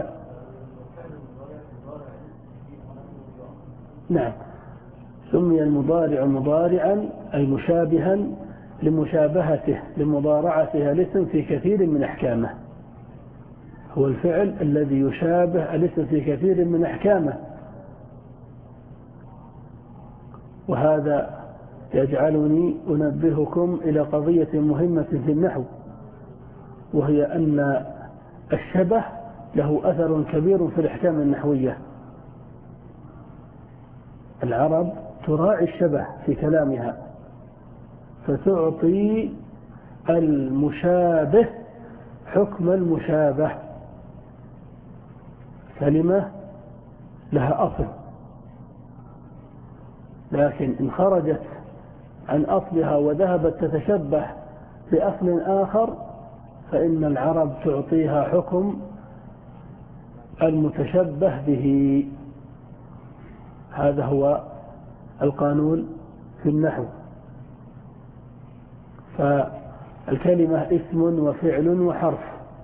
نعم، سمي المضارع مضارعا أي مشابها لمشابهته لمضارعته الاسم في كثير من أحكامه، هو الفعل الذي يشابه الاسم في كثير من أحكامه. وهذا يجعلني أنبهكم إلى قضية مهمة في النحو، وهي أن الشبه له أثر كبير في الأحكام النحوية. العرب تراعي الشبه في كلامها، فتعطي المشابه حكم المشابه. كلمة لها أصل، لكن إن خرجت عن أصلها وذهبت تتشبه بأصل آخر فإن العرب تعطيها حكم المتشبه به. هذا هو القانون في النحو. فالكلمة اسم وفعل وحرف،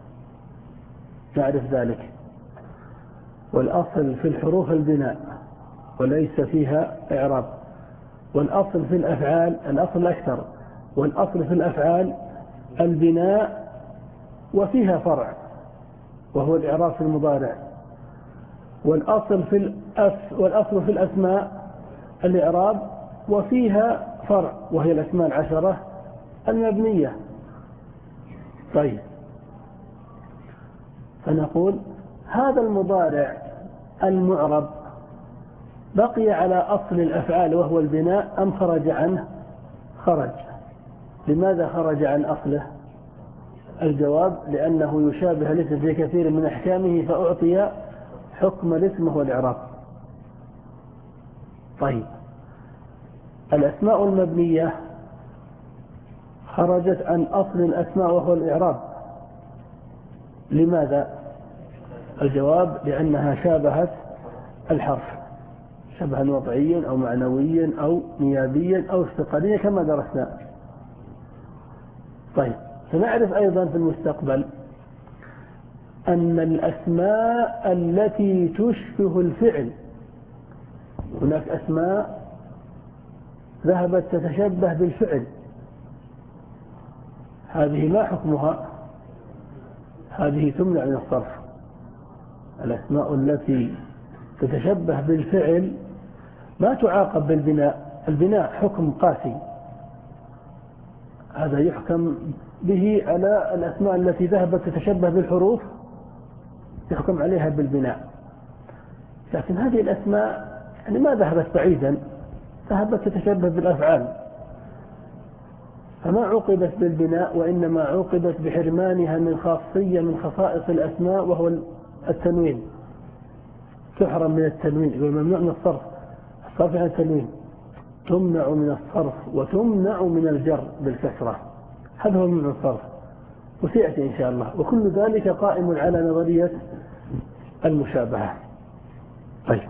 نعرف ذلك. والأصل في الحروف البناء وليس فيها إعراب. والأصل في الأفعال الأصل الأكثر، والأصل في الأفعال البناء وفيها فرع وهو الإعراب في المضارع. والأصل في الأس والأصل في الأسماء الإعراب وفيها فرع وهي الأسماء العشرة المبنية. طيب، فنقول هذا المضارع المعرب بقي على أصل الأفعال وهو البناء أم خرج عنه؟ خرج. لماذا خرج عن أصله؟ الجواب لأنه يشابه الاسم في كثير من أحكامه فأعطي حكم الاسم هو الإعراب. طيب، الأسماء المبنية خرجت عن أصل الأسماء وهو الإعراب. لماذا؟ الجواب لأنها شابهت الحرف شبها وضعيا أو معنويا أو نيابيا أو اشتقاليا كما درسنا. طيب، سنعرف أيضا في المستقبل أن الأسماء التي تشبه الفعل، هناك أسماء ذهبت تتشبه بالفعل، هذه ما حكمها؟ هذه تمنع من الصرف. الأسماء التي تتشبه بالفعل ما تعاقب بالبناء، البناء حكم قاسي، هذا يحكم به على الأسماء التي ذهبت تتشبه بالحروف، يحكم عليها بالبناء. لكن هذه الأسماء يعني ما ذهبت بعيدا، ذهبت تتشبه بالأفعال، فما عوقبت بالبناء وإنما عوقبت بحرمانها من خاصية من خصائص الأسماء وهو التنوين. تحرم من التنوين، يقول ممنوع من الصرف. الصرف عن التنوين، تمنع من الصرف وتمنع من الجر بالكسرة، هذا هو من الصرف، وسيأتي إن شاء الله. وكل ذلك قائم على نظرية المشابهة. طيب،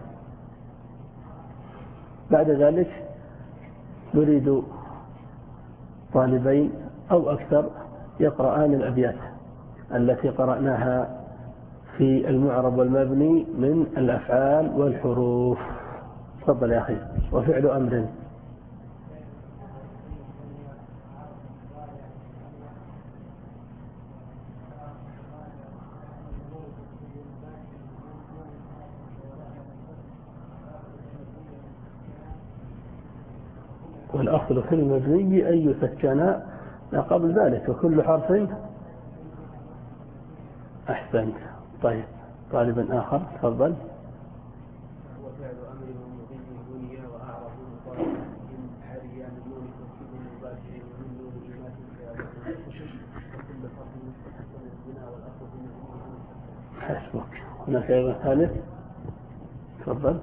بعد ذلك نريد طالبين أو أكثر يقرآن الأبيات التي قرأناها في المعرب والمبني من الأفعال والحروف. تفضل يا أخي. وفعل أمر. والأصل في المبني أن يسكن ما قبل ذلك وكل حرف. أحسنت. طيب، طالب آخر تفضل. وفعل أمر ومضي بني وأعرض مضارع من عارية من نون توكيد مباشر ومن نون إيمات كذا وكل حرف مستحق للبناء والأصل في المبني. حسبك. هناك أيضا ثالث تفضل.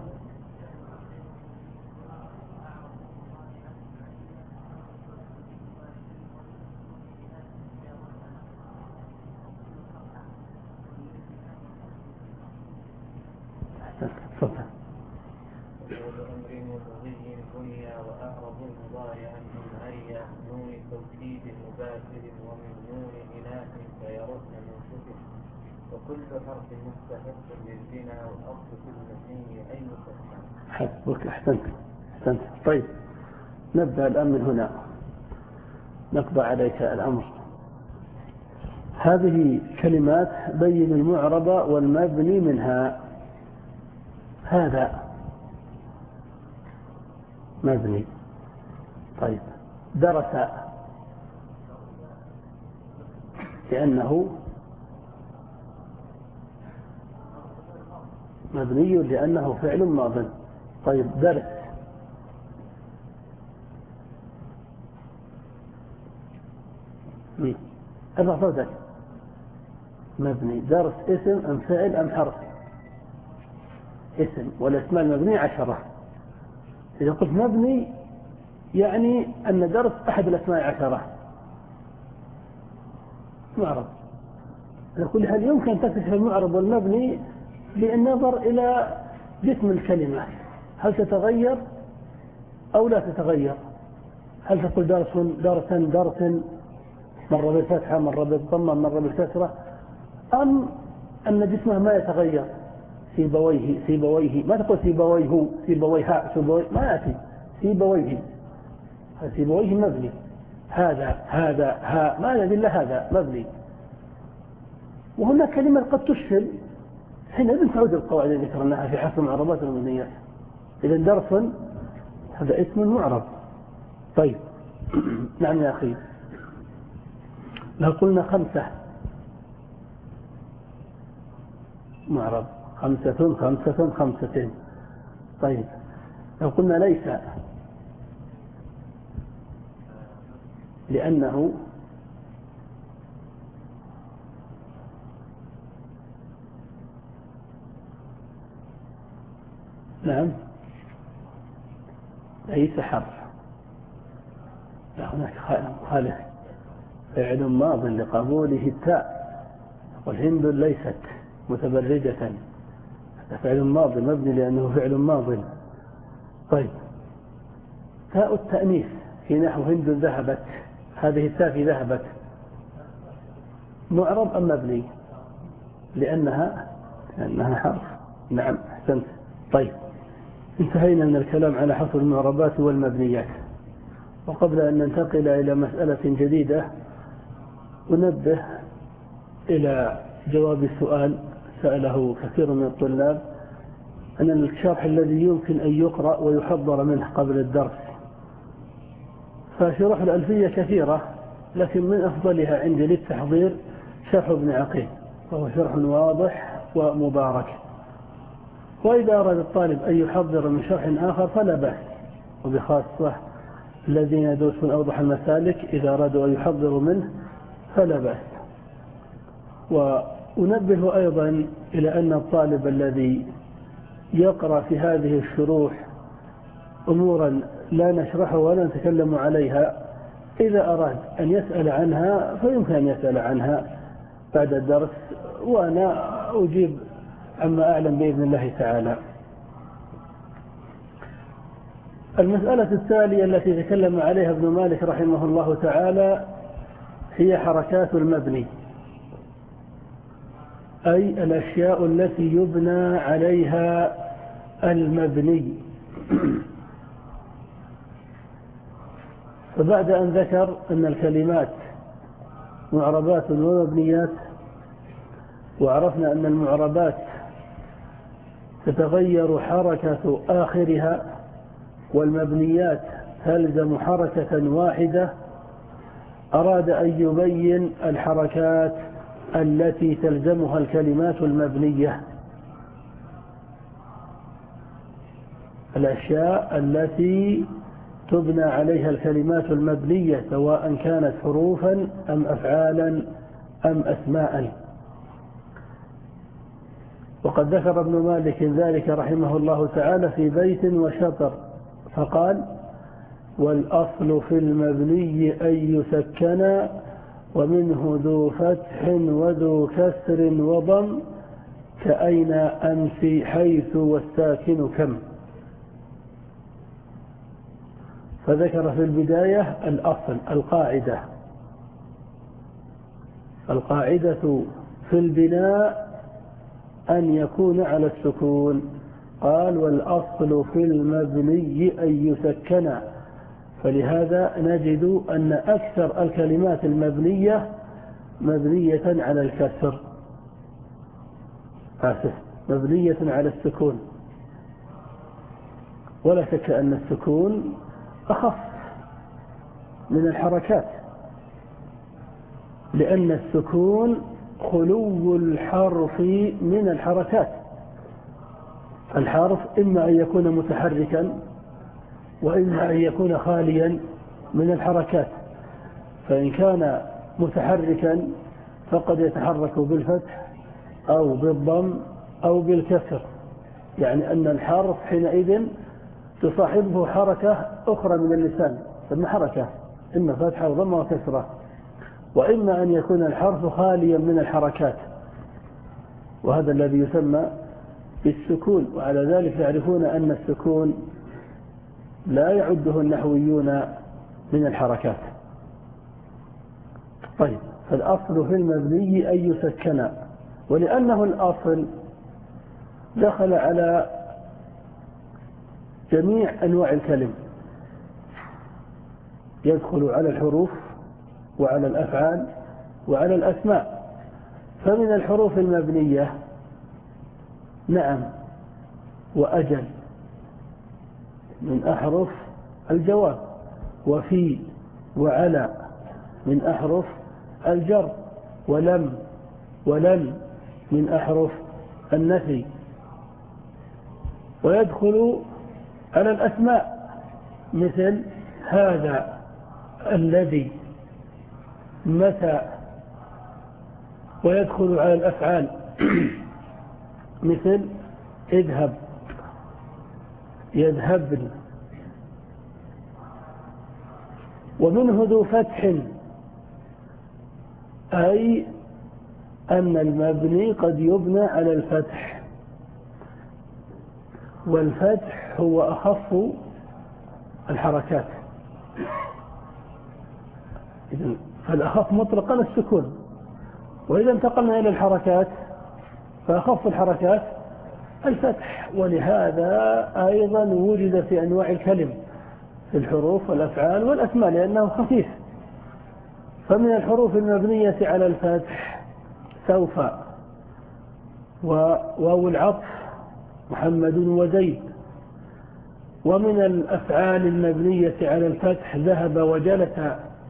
تفضل. وفعل أمر ومضي بني وأعرض مضارعا من عارية نون توكيد مباشر ومن نون إناث فيردن منصوب وكل حرف مستحق للبناء والأصل في المبني أي مسكن. حسبك. أحسنت. أحسنت. طيب، نبدأ الآن من هنا. نقضى عليك الأمر. هذه كلمات بين المعرب والمبني منها. هذا مبني. طيب درس لأنه مبني لأنه فعل ماض. طيب درس ارفع صوتك. مبني. درس اسم أم فعل أم حرف؟ اسم، والاسماء المبنية عشرة. إذا قلت مبني يعني أن درس أحد الأسماء عشرة معرب. على كل حال يمكن أن تكتشف المعرب والمبني بالنظر إلى جسم الكلمة، هل تتغير أو لا تتغير. هل تقول درس درسا درس مرة بالفتحة مرة بالضمة مرة بالكسرة، أم أن جسمه ما يتغير؟ سيبويه سيبويه، ما تقول سيبويه سيبويها سيبويه، ما يأتي سيبويه. سيبويه مبني. هذا هذا ها ما يدل هذا مبني. وهناك كلمة قد تشكل، حينئذ تعود القواعد اللي ذكرناها في حسب المعربات والمبنيات. إذا درس هذا اسم معرب. طيب نعم يا أخي. لو قلنا خمسة معرب، خمسة خمسة خمسة. طيب لو قلنا ليس لأنه نعم ليس حرف. لا هناك خالف فعل ماض لقبوله التاء، والهند ليست متبرجة، فعل ماض مبني لأنه فعل ماض. طيب تاء التأنيث في نحو هند ذهبت، هذه التاء في ذهبت معرب أم مبني؟ لأنها لأنها حرف. نعم أحسنت. طيب انتهينا من الكلام على حصر المعربات والمبنيات. وقبل أن ننتقل إلى مسألة جديدة أنبه إلى جواب السؤال سأله كثير من الطلاب أن الشرح الذي يمكن أن يقرأ ويحضر منه قبل الدرس. فشروح الألفية كثيرة، لكن من أفضلها عندي للتحضير شرح ابن عقيل، وهو شرح واضح ومبارك. وإذا أراد الطالب أن يحضر من شرح آخر فلا بأس، وبخاصة الذين يدرسون أوضح المسالك إذا أرادوا أن يحضروا منه فلا بأس. وأنبه أيضا إلى أن الطالب الذي يقرأ في هذه الشروح أمورا لا نشرحها ولا نتكلم عليها، إذا أراد أن يسأل عنها فيمكن أن يسأل عنها بعد الدرس، وأنا أجيب عما أعلم بإذن الله تعالى. المسألة التالية التي تكلم عليها ابن مالك رحمه الله تعالى هي حركات المبني، أي الأشياء التي يبنى عليها المبني. فبعد أن ذكر أن الكلمات معربات ومبنيات، وعرفنا أن المعربات تتغير حركة آخرها والمبنيات تلزم حركة واحدة، أراد أن يبين الحركات التي تلزمها الكلمات المبنية، الأشياء التي تبنى عليها الكلمات المبنية سواء كانت حروفا أم أفعالا أم أسماء. وقد ذكر ابن مالك ذلك رحمه الله تعالى في بيت وشطر، فقال: والأصل في المبني أن يسكن ومنه ذو فتح وذو كسر وضم كأين أمس حيث والساكن كم. فذكر في البداية الأصل القاعدة القاعدة في البناء أن يكون على السكون. قال: والأصل في المبني أن يسكن، فلهذا نجد أن أكثر الكلمات المبنية مبنية على الكسر، آسف مبنية على السكون. ولا شك أن السكون أخف من الحركات، لأن السكون خلو الحرف من الحركات. الحرف إما أن يكون متحركا وإما أن يكون خاليا من الحركات، فإن كان متحركا فقد يتحرك بالفتح أو بالضم أو بالكسر، يعني أن الحرف حينئذ تصاحبه حركة أخرى من اللسان، ثم حركة إما فتحة وضم وكسرة. وإما أن يكون الحرف خاليا من الحركات، وهذا الذي يسمى بالسكون. وعلى ذلك تعرفون أن السكون لا يعده النحويون من الحركات. طيب، فالأصل في المبني أن يسكن، ولأنه الأصل دخل على جميع أنواع الكلم، يدخل على الحروف وعلى الأفعال وعلى الأسماء. فمن الحروف المبنية نعم وأجل من أحرف الجواب، وفي وعلى من أحرف الجر، ولم ولن من أحرف النفي. ويدخل على الأسماء مثل هذا، الذي، متى. ويدخل على الأفعال مثل اذهب، يذهبن. ومنه ذو فتح، أي أن المبني قد يبنى على الفتح، والفتح هو أخف الحركات. فالأخف مطلقا السكون، وإذا انتقلنا إلى الحركات فأخف الحركات الفتح. ولهذا أيضا وجد في أنواع الكلم في الحروف والأفعال والأسماء لأنه خفيف. فمن الحروف المبنية على الفتح سوف، وواو العطف محمد وزيد. ومن الأفعال المبنية على الفتح ذهب وجلس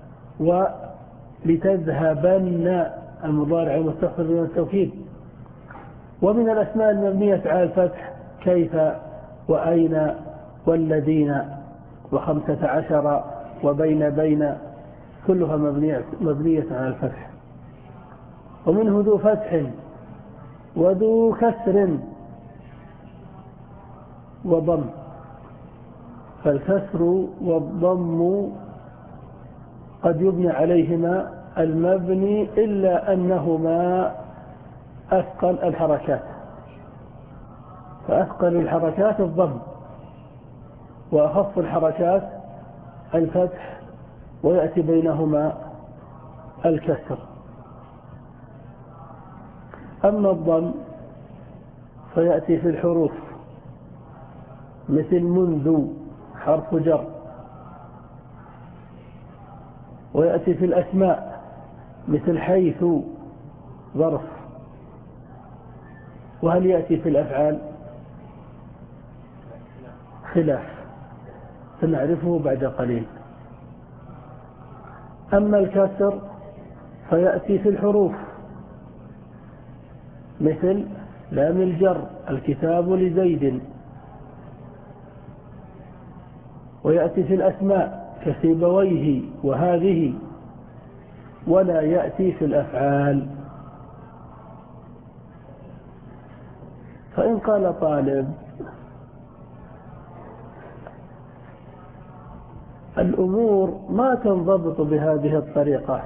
ولتذهبن المضارع المستقبل من التوكيد. ومن الأسماء المبنية على الفتح كيف وأين والذين وخمسة عشر وبين بين، كلها مبنية, مبنية على الفتح. ومنه ذو فتح وذو كسر وضم، فالكسر والضم قد يبنى عليهما المبني إلا أنهما أثقل الحركات، فأثقل الحركات الضم، وأخف الحركات الفتح، ويأتي بينهما الكسر. أما الضم فيأتي في الحروف مثل منذ حرف جر، ويأتي في الأسماء مثل حيث ظرف. وهل يأتي في الأفعال؟ خلاف، سنعرفه بعد قليل. أما الكسر فيأتي في الحروف مثل لام الجر الكتاب لزيد. ويأتي في الأسماء كسيبويه وهذه. ولا يأتي في الأفعال. فإن قال طالب الأمور ما تنضبط بهذه الطريقة،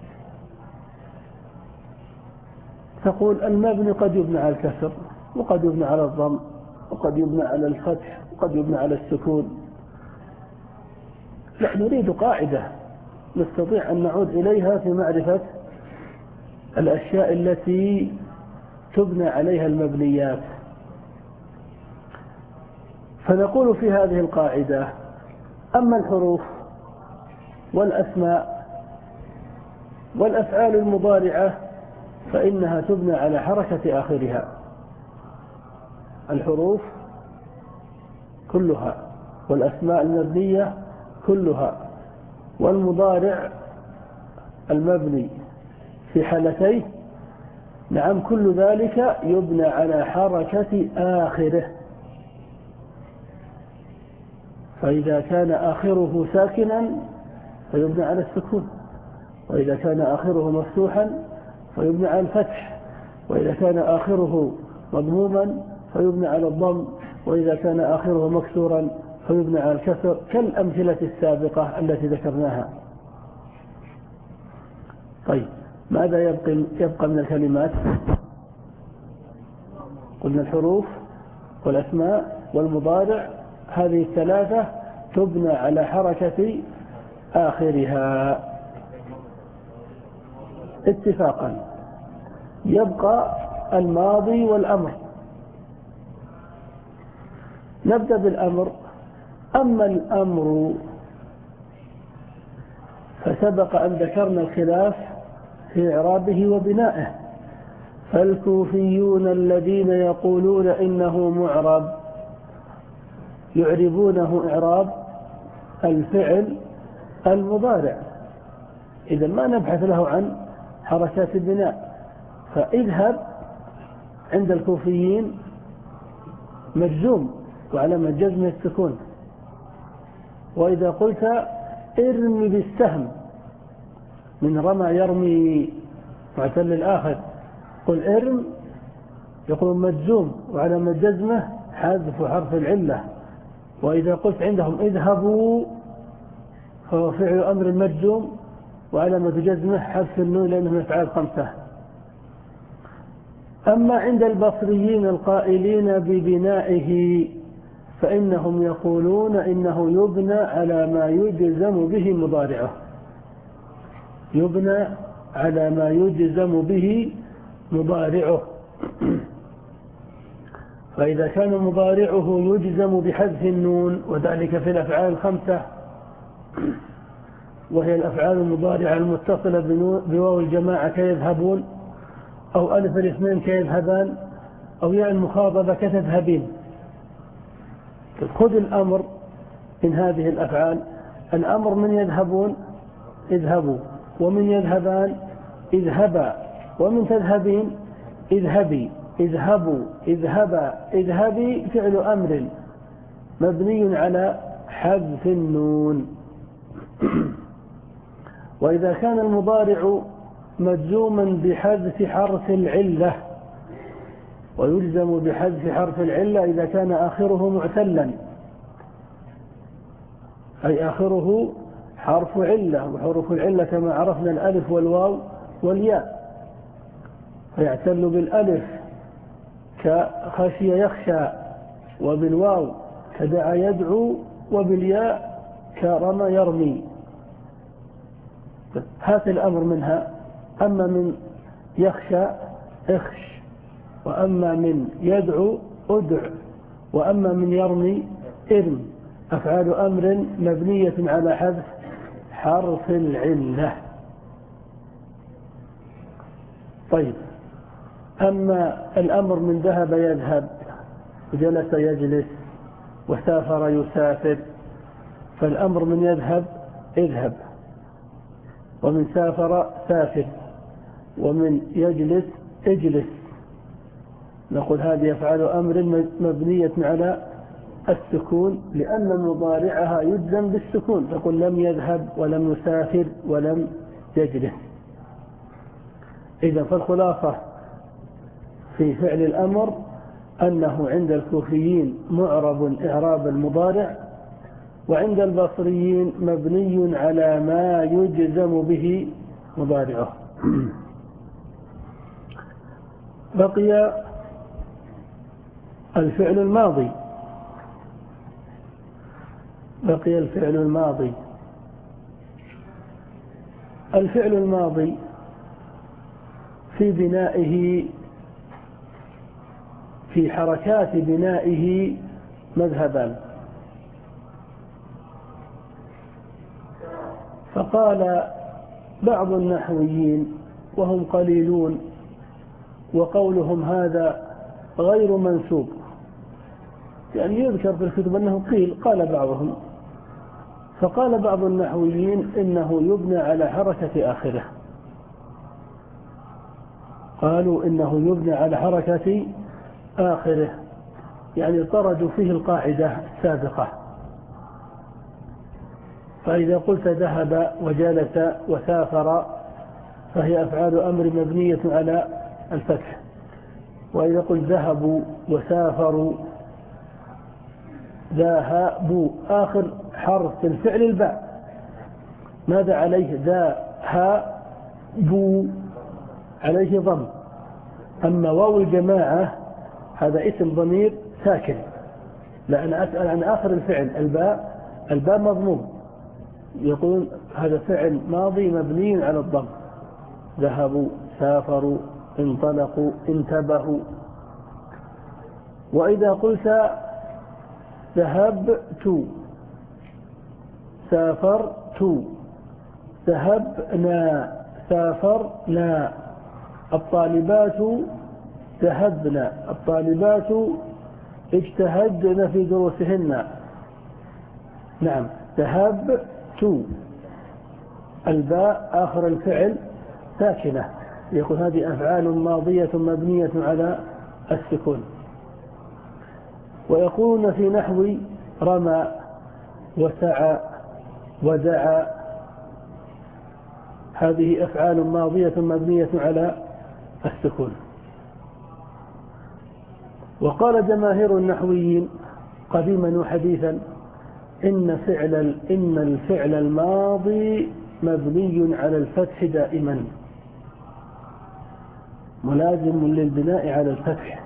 تقول المبني قد يبنى على الكسر، وقد يبنى على الضم، وقد يبنى على الفتح، وقد يبنى على السكون. لا، نريد قاعدة نستطيع أن نعود إليها في معرفة الأشياء التي تبنى عليها المبنيات. فنقول في هذه القاعدة: أما الحروف والأسماء. والأفعال المضارعة فإنها تبنى على حركة آخرها، الحروف كلها والأسماء المبنية كلها، والمضارع المبني في حالتيه نعم كل ذلك يبنى على حركة آخره. فإذا كان آخره ساكنا فيبنى على السكون، وإذا كان آخره مفتوحا فيبنى على الفتح، وإذا كان آخره مضموما فيبنى على الضم، وإذا كان آخره مكسورا فيبنى على الكسر، كالأمثلة السابقة التي ذكرناها. طيب ماذا يبقى, يبقى من الكلمات؟ قلنا الحروف والأسماء والمضارع، هذه الثلاثة تبنى على حركة آخرها اتفاقا. يبقى الماضي والأمر. نبدأ بالأمر. أما الأمر فسبق أن ذكرنا الخلاف في إعرابه وبنائه. فالكوفيون الذين يقولون إنه معرب يعربونه إعراب الفعل المضارع، إذا ما نبحث له عن حركات البناء. فاذهب عند الكوفيين مجزوم وعلامة جزم السكون. وإذا قلت ارمي بالسهم، من رمى يرمي معتل الآخر، قل ارم يقول مجزوم وعلامة جزمه حذف حرف العلة. وإذا قلت عندهم اذهبوا فهو فعل أمر مجزوم وعلامة جزمه حذف النون لأنهم أفعال خمسة. أما عند البصريين القائلين ببنائه فإنهم يقولون إنه يبنى على ما يجزم به مضارعه، يبنى على ما يجزم به مضارعه. فإذا كان مضارعه يجزم بحذف النون، وذلك في الأفعال الخمسة، وهي الأفعال المضارعة المتصلة بواو الجماعة كيذهبون، أو ألف الاثنين كيذهبان، أو ياء المخاطبة كتذهبين. خذ الأمر من هذه الأفعال. الأمر من يذهبون اذهبوا، ومن يذهبان اذهبا، ومن تذهبين اذهبي، اذهبوا، اذهبا، اذهبي، فعل أمر مبني على حذف النون. وإذا كان المضارع مجزوما بحذف حرف العلة، ويلزم بحذف حرف العلة إذا كان آخره معتلا، أي آخره حرف علة، وحروف العلة كما عرفنا الألف والواو والياء، فيعتل بالألف كخشي يخشى، وبالواو كدعا يدعو، وبالياء كرمى يرمي. هات الأمر منها. أما من يخشى اخش، وأما من يدعو ادع، وأما من يرمي ارم. أفعال أمر مبنية على حذف حرف العلة. طيب أما الأمر من ذهب يذهب، وجلس يجلس، وسافر يسافر، فالأمر من يذهب اذهب، ومن سافر سافر، ومن يجلس اجلس. نقول هذه أفعال أمر مبنية على السكون لأن مضارعها يجزم بالسكون، تقول لم يذهب ولم يسافر ولم يجلس. إذا فالخلاصة في فعل الأمر أنه عند الكوفيين معرب إعراب المضارع، وعند البصريين مبني على ما يجزم به مضارعه. بقي الفعل الماضي. بقي الفعل الماضي. الفعل الماضي في بنائه، في حركات بنائه مذهبان. فقال بعض النحويين وهم قليلون وقولهم هذا غير منسوب، يعني يذكر في الكتب أنه قيل قال بعضهم، فقال بعض النحويين إنه يبنى على حركة آخره، قالوا إنه يبنى على حركة آخره، يعني طردوا فيه القاعدة السابقة. فإذا قلت ذهب وجلس وسافر فهي أفعال أمر مبنية على الفتح، وإذا قلت ذهبوا وسافروا ذهبوا آخر حرف في الفعل الباء، ماذا عليه؟ ذهبوا عليه ضم. أما واو الجماعة هذا اسم ضمير ساكن، لأن أسأل عن آخر الفعل الباء، الباء مضموم، يقول هذا فعل ماضي مبني على الضم، ذهبوا سافروا انطلقوا انتبهوا. وإذا قلت ذهبت سافرت ذهبنا سافرنا، الطالبات ذهبنا الطالبات اجتهدن في دروسهن. نعم، ذهبت الباء آخر الفعل ساكنة، يقول هذه أفعال ماضية مبنية على السكون. ويقولون في نحو رمى وسعى ودعا هذه أفعال ماضية مبنية على السكون. وقال جماهير النحويين قديما وحديثا إن فعل إن الفعل الماضي مبني على الفتح دائما، ملازم للبناء على الفتح.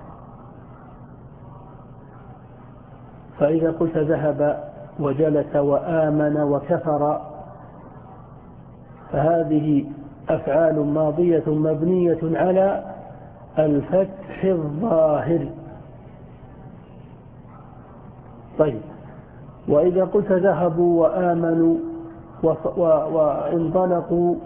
فإذا قلت ذهب وجلس وآمن وكفر فهذه أفعال ماضية مبنية على الفتح الظاهر. طيب، وإذا قلت ذهبوا وآمنوا وانطلقوا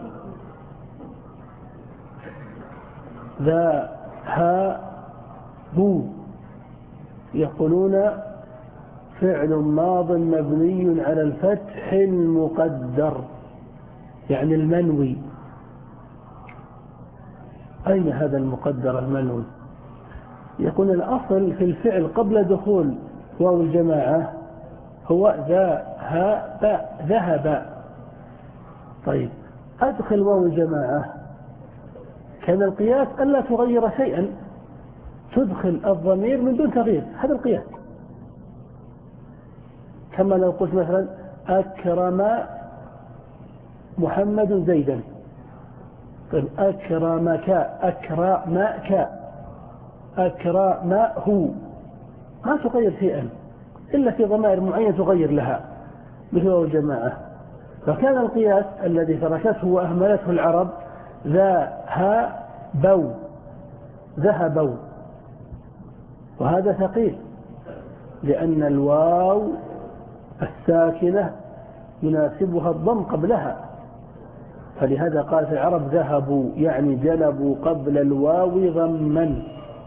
ذهبوا يقولون فعل ماض مبني على الفتح المقدر، يعني المنوي. أين هذا المقدر المنوي؟ يكون الأصل في الفعل قبل دخول واو الجماعة هو ذهب ذهب. طيب، أدخل واو الجماعة كان القياس ألا تغير شيئا، تدخل الضمير من دون تغيير، هذا القياس. كما لو قلت مثلا أكرم محمد زيدا، طيب أكرمك أكرمك أكرمه، ما تغير شيئا إلا في ضمائر معينة تغير لها مثل واو الجماعة. فكان القياس الذي تركته وأهملته العرب ذهبوا ذهبوا، وهذا ثقيل لأن الواو الساكنة يناسبها الضم قبلها، فلهذا قال في العرب ذهبوا، يعني جلبوا قبل الواو ضما،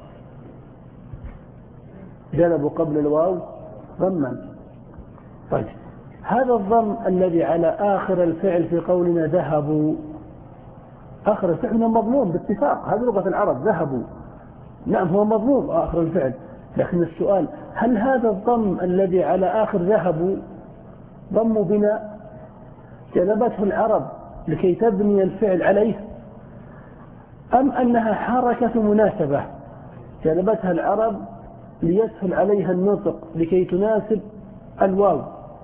جلبوا قبل الواو ضما. طيب، هذا الضم الذي على آخر الفعل في قولنا ذهبوا، آخر الفعل مضموم باتفاق، هذه لغة العرب، ذهبوا نعم هو مضموم آخر الفعل، لكن السؤال هل هذا الضم الذي على آخر ذهبوا ضم بناء جلبته العرب لكي تبني الفعل عليه، أم أنها حركة مناسبة جلبتها العرب ليسهل عليها النطق لكي تناسب الواو؟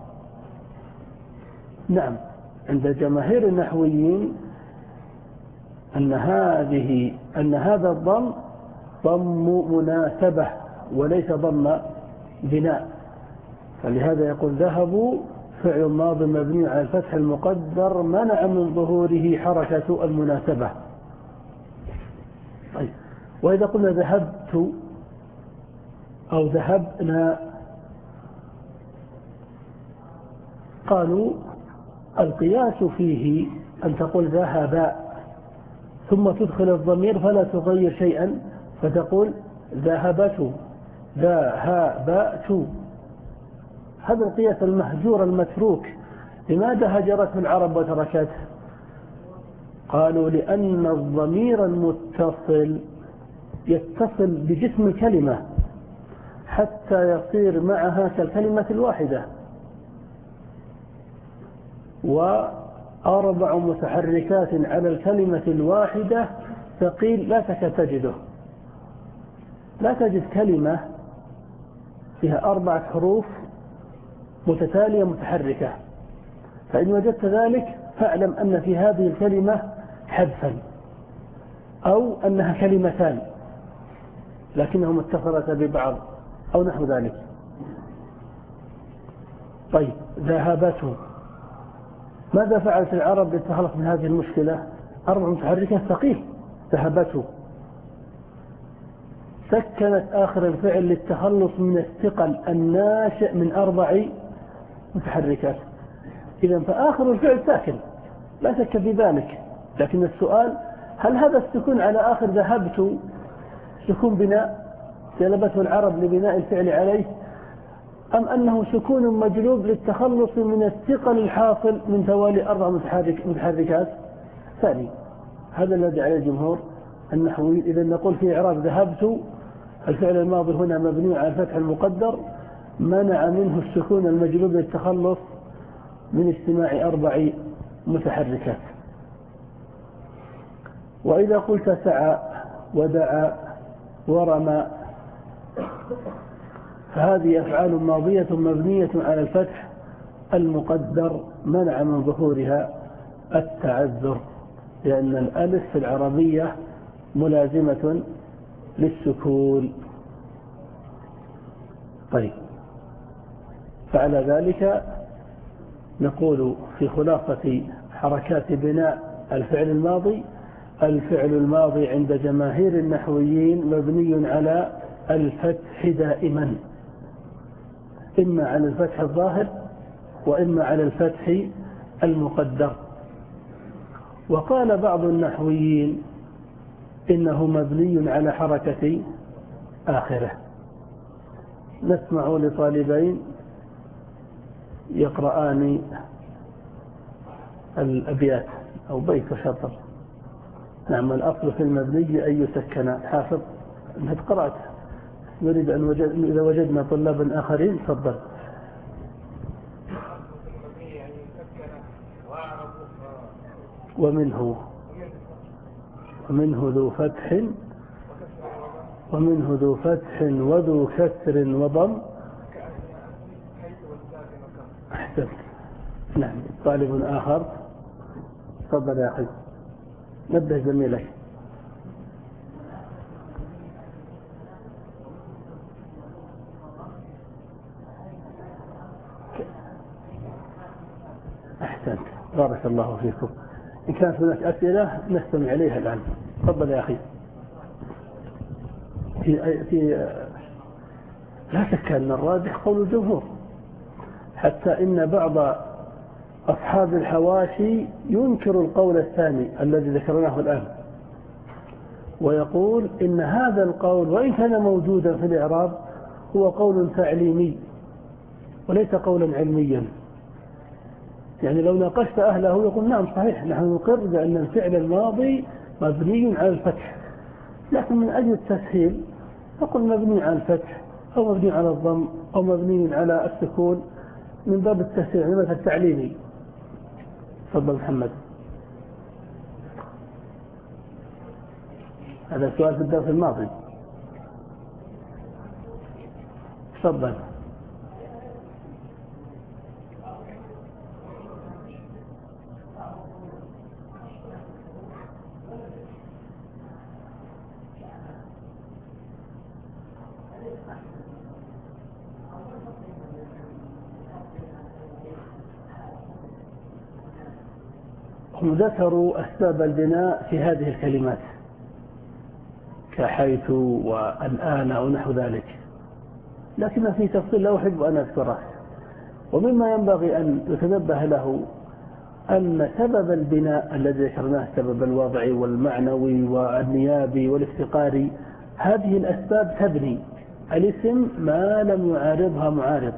نعم، عند جماهير النحويين أن هذه أن هذا الضم ضم مناسبة وليس ضم بناء، فلهذا يقول ذهبوا فعل ماض مبني على الفتح المقدر منع من ظهوره حركة المناسبة. طيب، وإذا قلنا ذهبت أو ذهبنا قالوا القياس فيه أن تقول ذهب ثم تدخل الضمير فلا تغير شيئا فتقول ذهبت ذهبت. هذا القياس المهجور المتروك. لماذا هجرته العرب وتركته؟ قالوا لأن الضمير المتصل يتصل بجسم الكلمة حتى يصير معها كالكلمة الواحدة، وأربع متحركات على الكلمة الواحدة ثقيل لا تكاد تجده. لا تجد كلمة فيها أربعة حروف متتالية متحركة، فإن وجدت ذلك فاعلم أن في هذه الكلمة حذفا أو أنها كلمتان لكنهم اتصلتا ببعض أو نحو ذلك. طيب ذهبته، ماذا فعلت العرب للتخلص من هذه المشكلة؟ أربع متحركة ثقيل ذهبته، سكنت آخر الفعل للتخلص من الثقل الناشئ من أربع متحركات. إذن فآخر الفعل ساكن لا شك في ذلك، لكن السؤال هل هذا السكون على آخر ذهبت سكون بناء جلبته العرب لبناء الفعل عليه، أم أنه سكون مجلوب للتخلص من الثقل الحاصل من توالي أربع متحرك متحركات؟ ثاني هذا الذي عليه الجمهور النحوي. إذا نقول في إعراب ذهبت الفعل الماضي هنا مبني على الفتح المقدر منع منه السكون المجلوب للتخلص من اجتماع أربع متحركات. وإذا قلت سعى ودعا ورمى فهذه أفعال ماضية مبنية على الفتح المقدر منع من ظهورها التعذر، لأن الألف في العربية ملازمة للسكون. طيب فعلى ذلك نقول في خلاصة حركات بناء الفعل الماضي: الفعل الماضي عند جماهير النحويين مبني على الفتح دائما، إما على الفتح الظاهر وإما على الفتح المقدر. وقال بعض النحويين إنه مبني على حركة آخره. نسمع لطالبين يقرآن الأبيات أو بيت وشطر. نعم، الأصل في المبني أن يسكن. حافظ أنت قرأت، نريد أن وجد إذا وجدنا طلابا آخرين تفضل. ومنه ومنه ذو فتح ومنه ذو فتح وذو كسر وضم. أحسنت. نعم، طالب آخر تفضل يا أخي، نبدأ زميلك. أحسنت، بارك الله فيكم. إن كانت هناك أسئلة نستمع إليها الآن. تفضل يا أخي. في في لا شك أن الراجح قول الجمهور، حتى إن بعض أصحاب الحواشي ينكر القول الثاني الذي ذكرناه الآن، ويقول إن هذا القول وإن كان موجودا في الإعراب هو قول تعليمي وليس قولا علميا. يعني لو ناقشت أهله يقول نعم صحيح، نحن نقر بأن الفعل الماضي مبني على الفتح، لكن من أجل التسهيل نقول مبني على الفتح أو مبني على الضم أو مبني على السكون من باب التسهيل مثل التعليمي. تفضل محمد. هذا سؤال في الدرس الماضي. تفضل. هم ذكروا أسباب البناء في هذه الكلمات كحيث والآن ونحو ذلك، لكن في تفصيل لا أحب أن أذكره. ومما ينبغي أن يتنبه له أن سبب البناء الذي ذكرناه سبب الوضعي والمعنوي والنيابي والافتقاري هذه الأسباب تبني الاسم ما لم يعارضها معارض،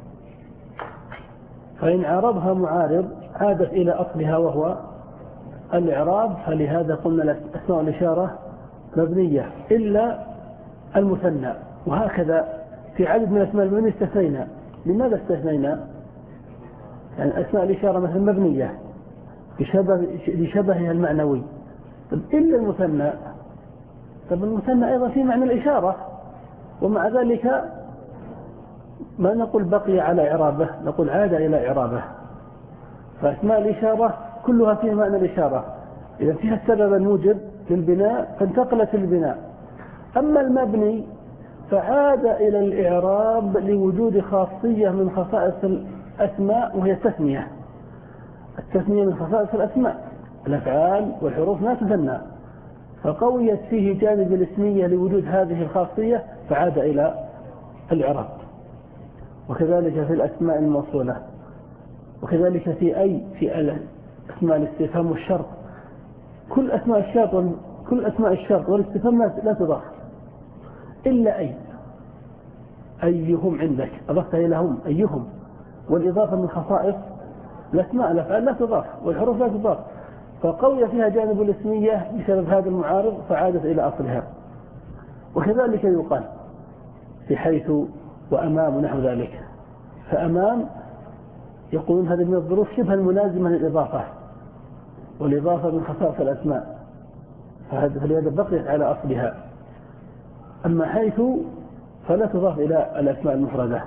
فإن عارضها معارض عادت إلى أصلها وهو الإعراب، فلهذا قلنا أسماء الإشارة مبنية إلا المثنى. وهكذا في عدد من أسماء المبنية استثنينا. لماذا استثنينا؟ يعني أسماء الإشارة مثلا مبنية بشبه لشبهها المعنوي، طب إلا المثنى، طب المثنى أيضا في معنى الإشارة، ومع ذلك ما نقول بقي على إعرابه، نقول عاد إلى إعرابه. فأسماء الإشارة كلها فيها معنى الإشارة، إذا فيها السبب الموجب للبناء فانتقلت البناء. أما المبني فعاد إلى الإعراب لوجود خاصية من خصائص الأسماء وهي التثنية. التثنية من خصائص الأسماء، الأفعال والحروف لا تثنى، فقويت فيه جانب الاسمية لوجود هذه الخاصية فعاد إلى الإعراب. وكذلك في الأسماء الموصولة، وكذلك في أي في أسماء الاستفهام والشرط، كل أسماء الشرط كل أسماء الشرط والاستفهام لا تضاف إلا أي. أيهم عندك أضفت إليهم أيهم، والإضافة من خصائص الأسماء، الأفعال لا تضاف والحروف لا تضاف، فقوي فيها جانب الاسمية بسبب هذا المعارض فعادت إلى أصلها. وكذلك يقال في حيث وأمام ونحو ذلك، فأمام يقولون هذه من الظروف شبه الملازمة للإضافة، والإضافة من خصائص الأسماء، فهذا بقيت على أصلها. أما حيث فلا تضاف إلى الأسماء المفردة،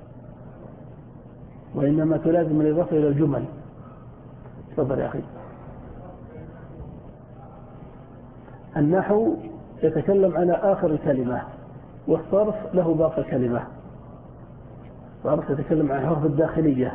وإنما تلازم الإضافة إلى الجمل. تفضل يا أخي. النحو يتكلم على آخر الكلمة، والصرف له باقي الكلمة. الصرف يتكلم عن الحروف الداخلية،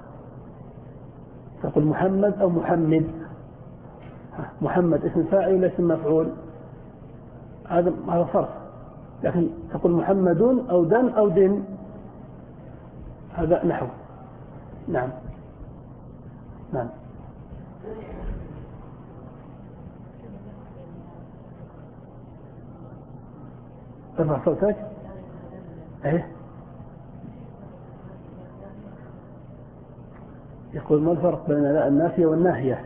تقول محمد أو محمد. محمد اسم فاعل ولا اسم مفعول؟ هذا هذا صرف. لكن تقول محمد أو دن أو دن، هذا نحو. نعم نعم. ارفع صوتك. ايه يقول ما الفرق بين النافية والناهية؟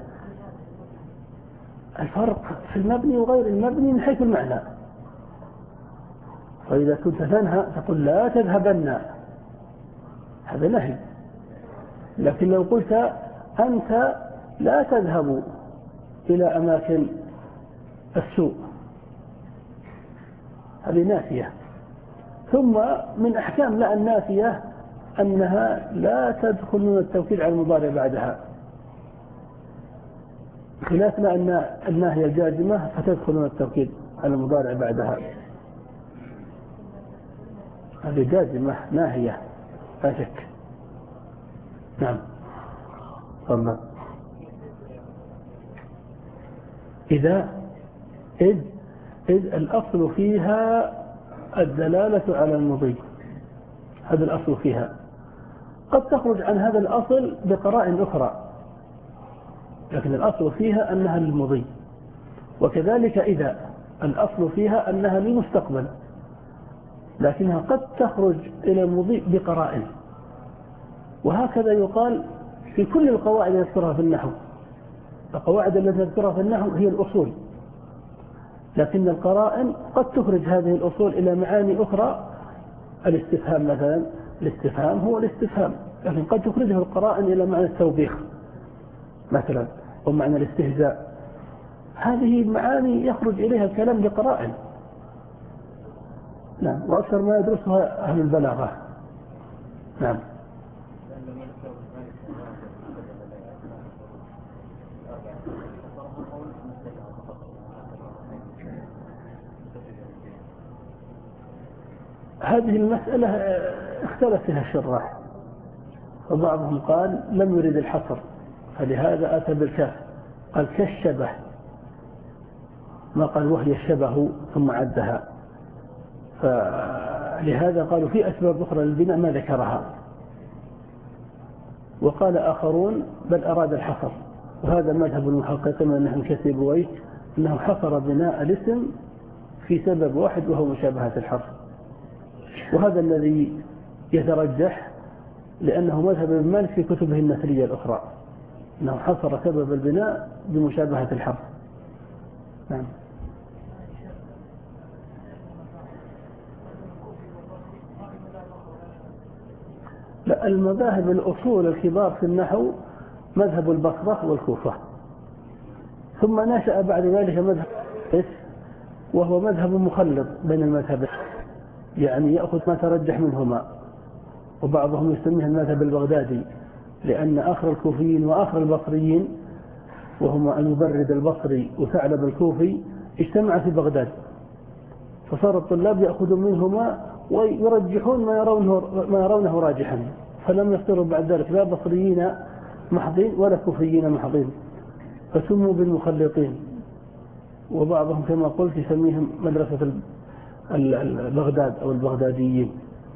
الفرق في المبني وغير المبني من حيث المعنى. فإذا كنت تنهى تقول لا تذهبن، هذا نهي. لكن لو قلت أنت لا تذهب إلى أماكن السوء، هذه نافية. ثم من أحكام لا النافية أنها لا تدخل من التوكيد على المضارع بعدها، خلافنا أن الناهية الجازمة فتدخل من التوكيد على المضارع بعدها. هذه جازمة ناهية لا شك. نعم. طبعا. إذا إذ إذ الأصل فيها الدلالة على المضي، هذا الأصل فيها. قد تخرج عن هذا الأصل بقرائن أخرى، لكن الأصل فيها أنها للمضي. وكذلك إذا الأصل فيها أنها للمستقبل، لكنها قد تخرج إلى المضي بقرائن. وهكذا يقال في كل القواعد يذكرها في النحو. القواعد التي يذكرها في النحو هي الأصول، لكن القرائن قد تخرج هذه الأصول إلى معاني أخرى. الاستفهام مثلا، الاستفهام هو الاستفهام، لكن قد تخرجه القرائن إلى معنى التوبيخ مثلا، أو معنى الاستهزاء. هذه المعاني يخرج إليها الكلام بقرائن. نعم. وأكثر ما يدرسها أهل البلاغة. نعم. هذه المسألة اختلف فيها الشراح، وبعضهم قال لم يريد الحصر، فلهذا أتى بالكاف، قال كالشبه، ما قال وهي الشبه ثم عدها. فلهذا قالوا في أسباب أخرى للبناء ما ذكرها. وقال آخرون بل أراد الحصر، وهذا مذهب المحققين من نحن كسيبويه أنه حصر بناء الاسم في سبب واحد وهو مشابهة الحرف، وهذا الذي يترجح لأنه مذهب ابن مالك في كتبه النثرية الأخرى أنه حصر سبب البناء بمشابهة الحرف. نعم. لا، المذاهب الأصول الكبار في النحو مذهب البصرة والكوفة، ثم نشأ بعد ذلك مذهب وهو مذهب مخلط بين المذهبين، يعني يأخذ ما ترجح منهما، وبعضهم يسميه المذهب البغدادي لأن آخر الكوفيين وآخر البصريين وهما أن يبرد البصري وثعلب الكوفي اجتمع في بغداد، فصار الطلاب يأخذون منهما ويرجحون ما يرونه, ما يرونه راجحا، فلم يصيروا بعد ذلك لا بصريين محضين ولا كوفيين محضين، فسموا بالمخلطين، وبعضهم كما قلت يسميهم مدرسة بغداد أو البغداديين.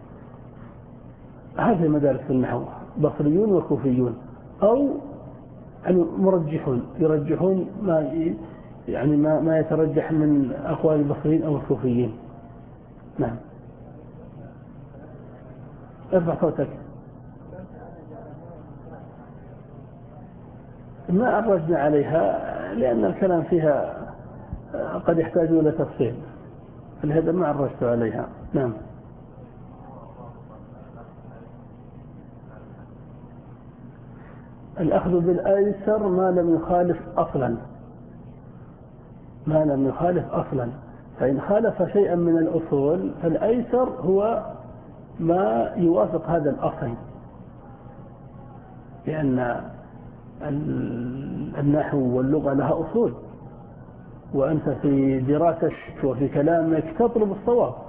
هذه مدارس النحو بصريون وكوفيون، أو مرجحون يرجحون ما يعني ما ما يترجح من أقوال البصريين أو الكوفيين. نعم. ارفع صوتك. ما أرجنا عليها لأن الكلام فيها قد يحتاج إلى تفصيل، فلهذا ما أرجت عليها. نعم. الأخذ بالأيسر ما لم يخالف أصلا، ما لم يخالف أصلا، فإن خالف شيئا من الأصول فالأيسر هو ما يوافق هذا الأصل، لأن النحو واللغة لها أصول، وأنت في دراستك وفي كلامك تطلب الصواب،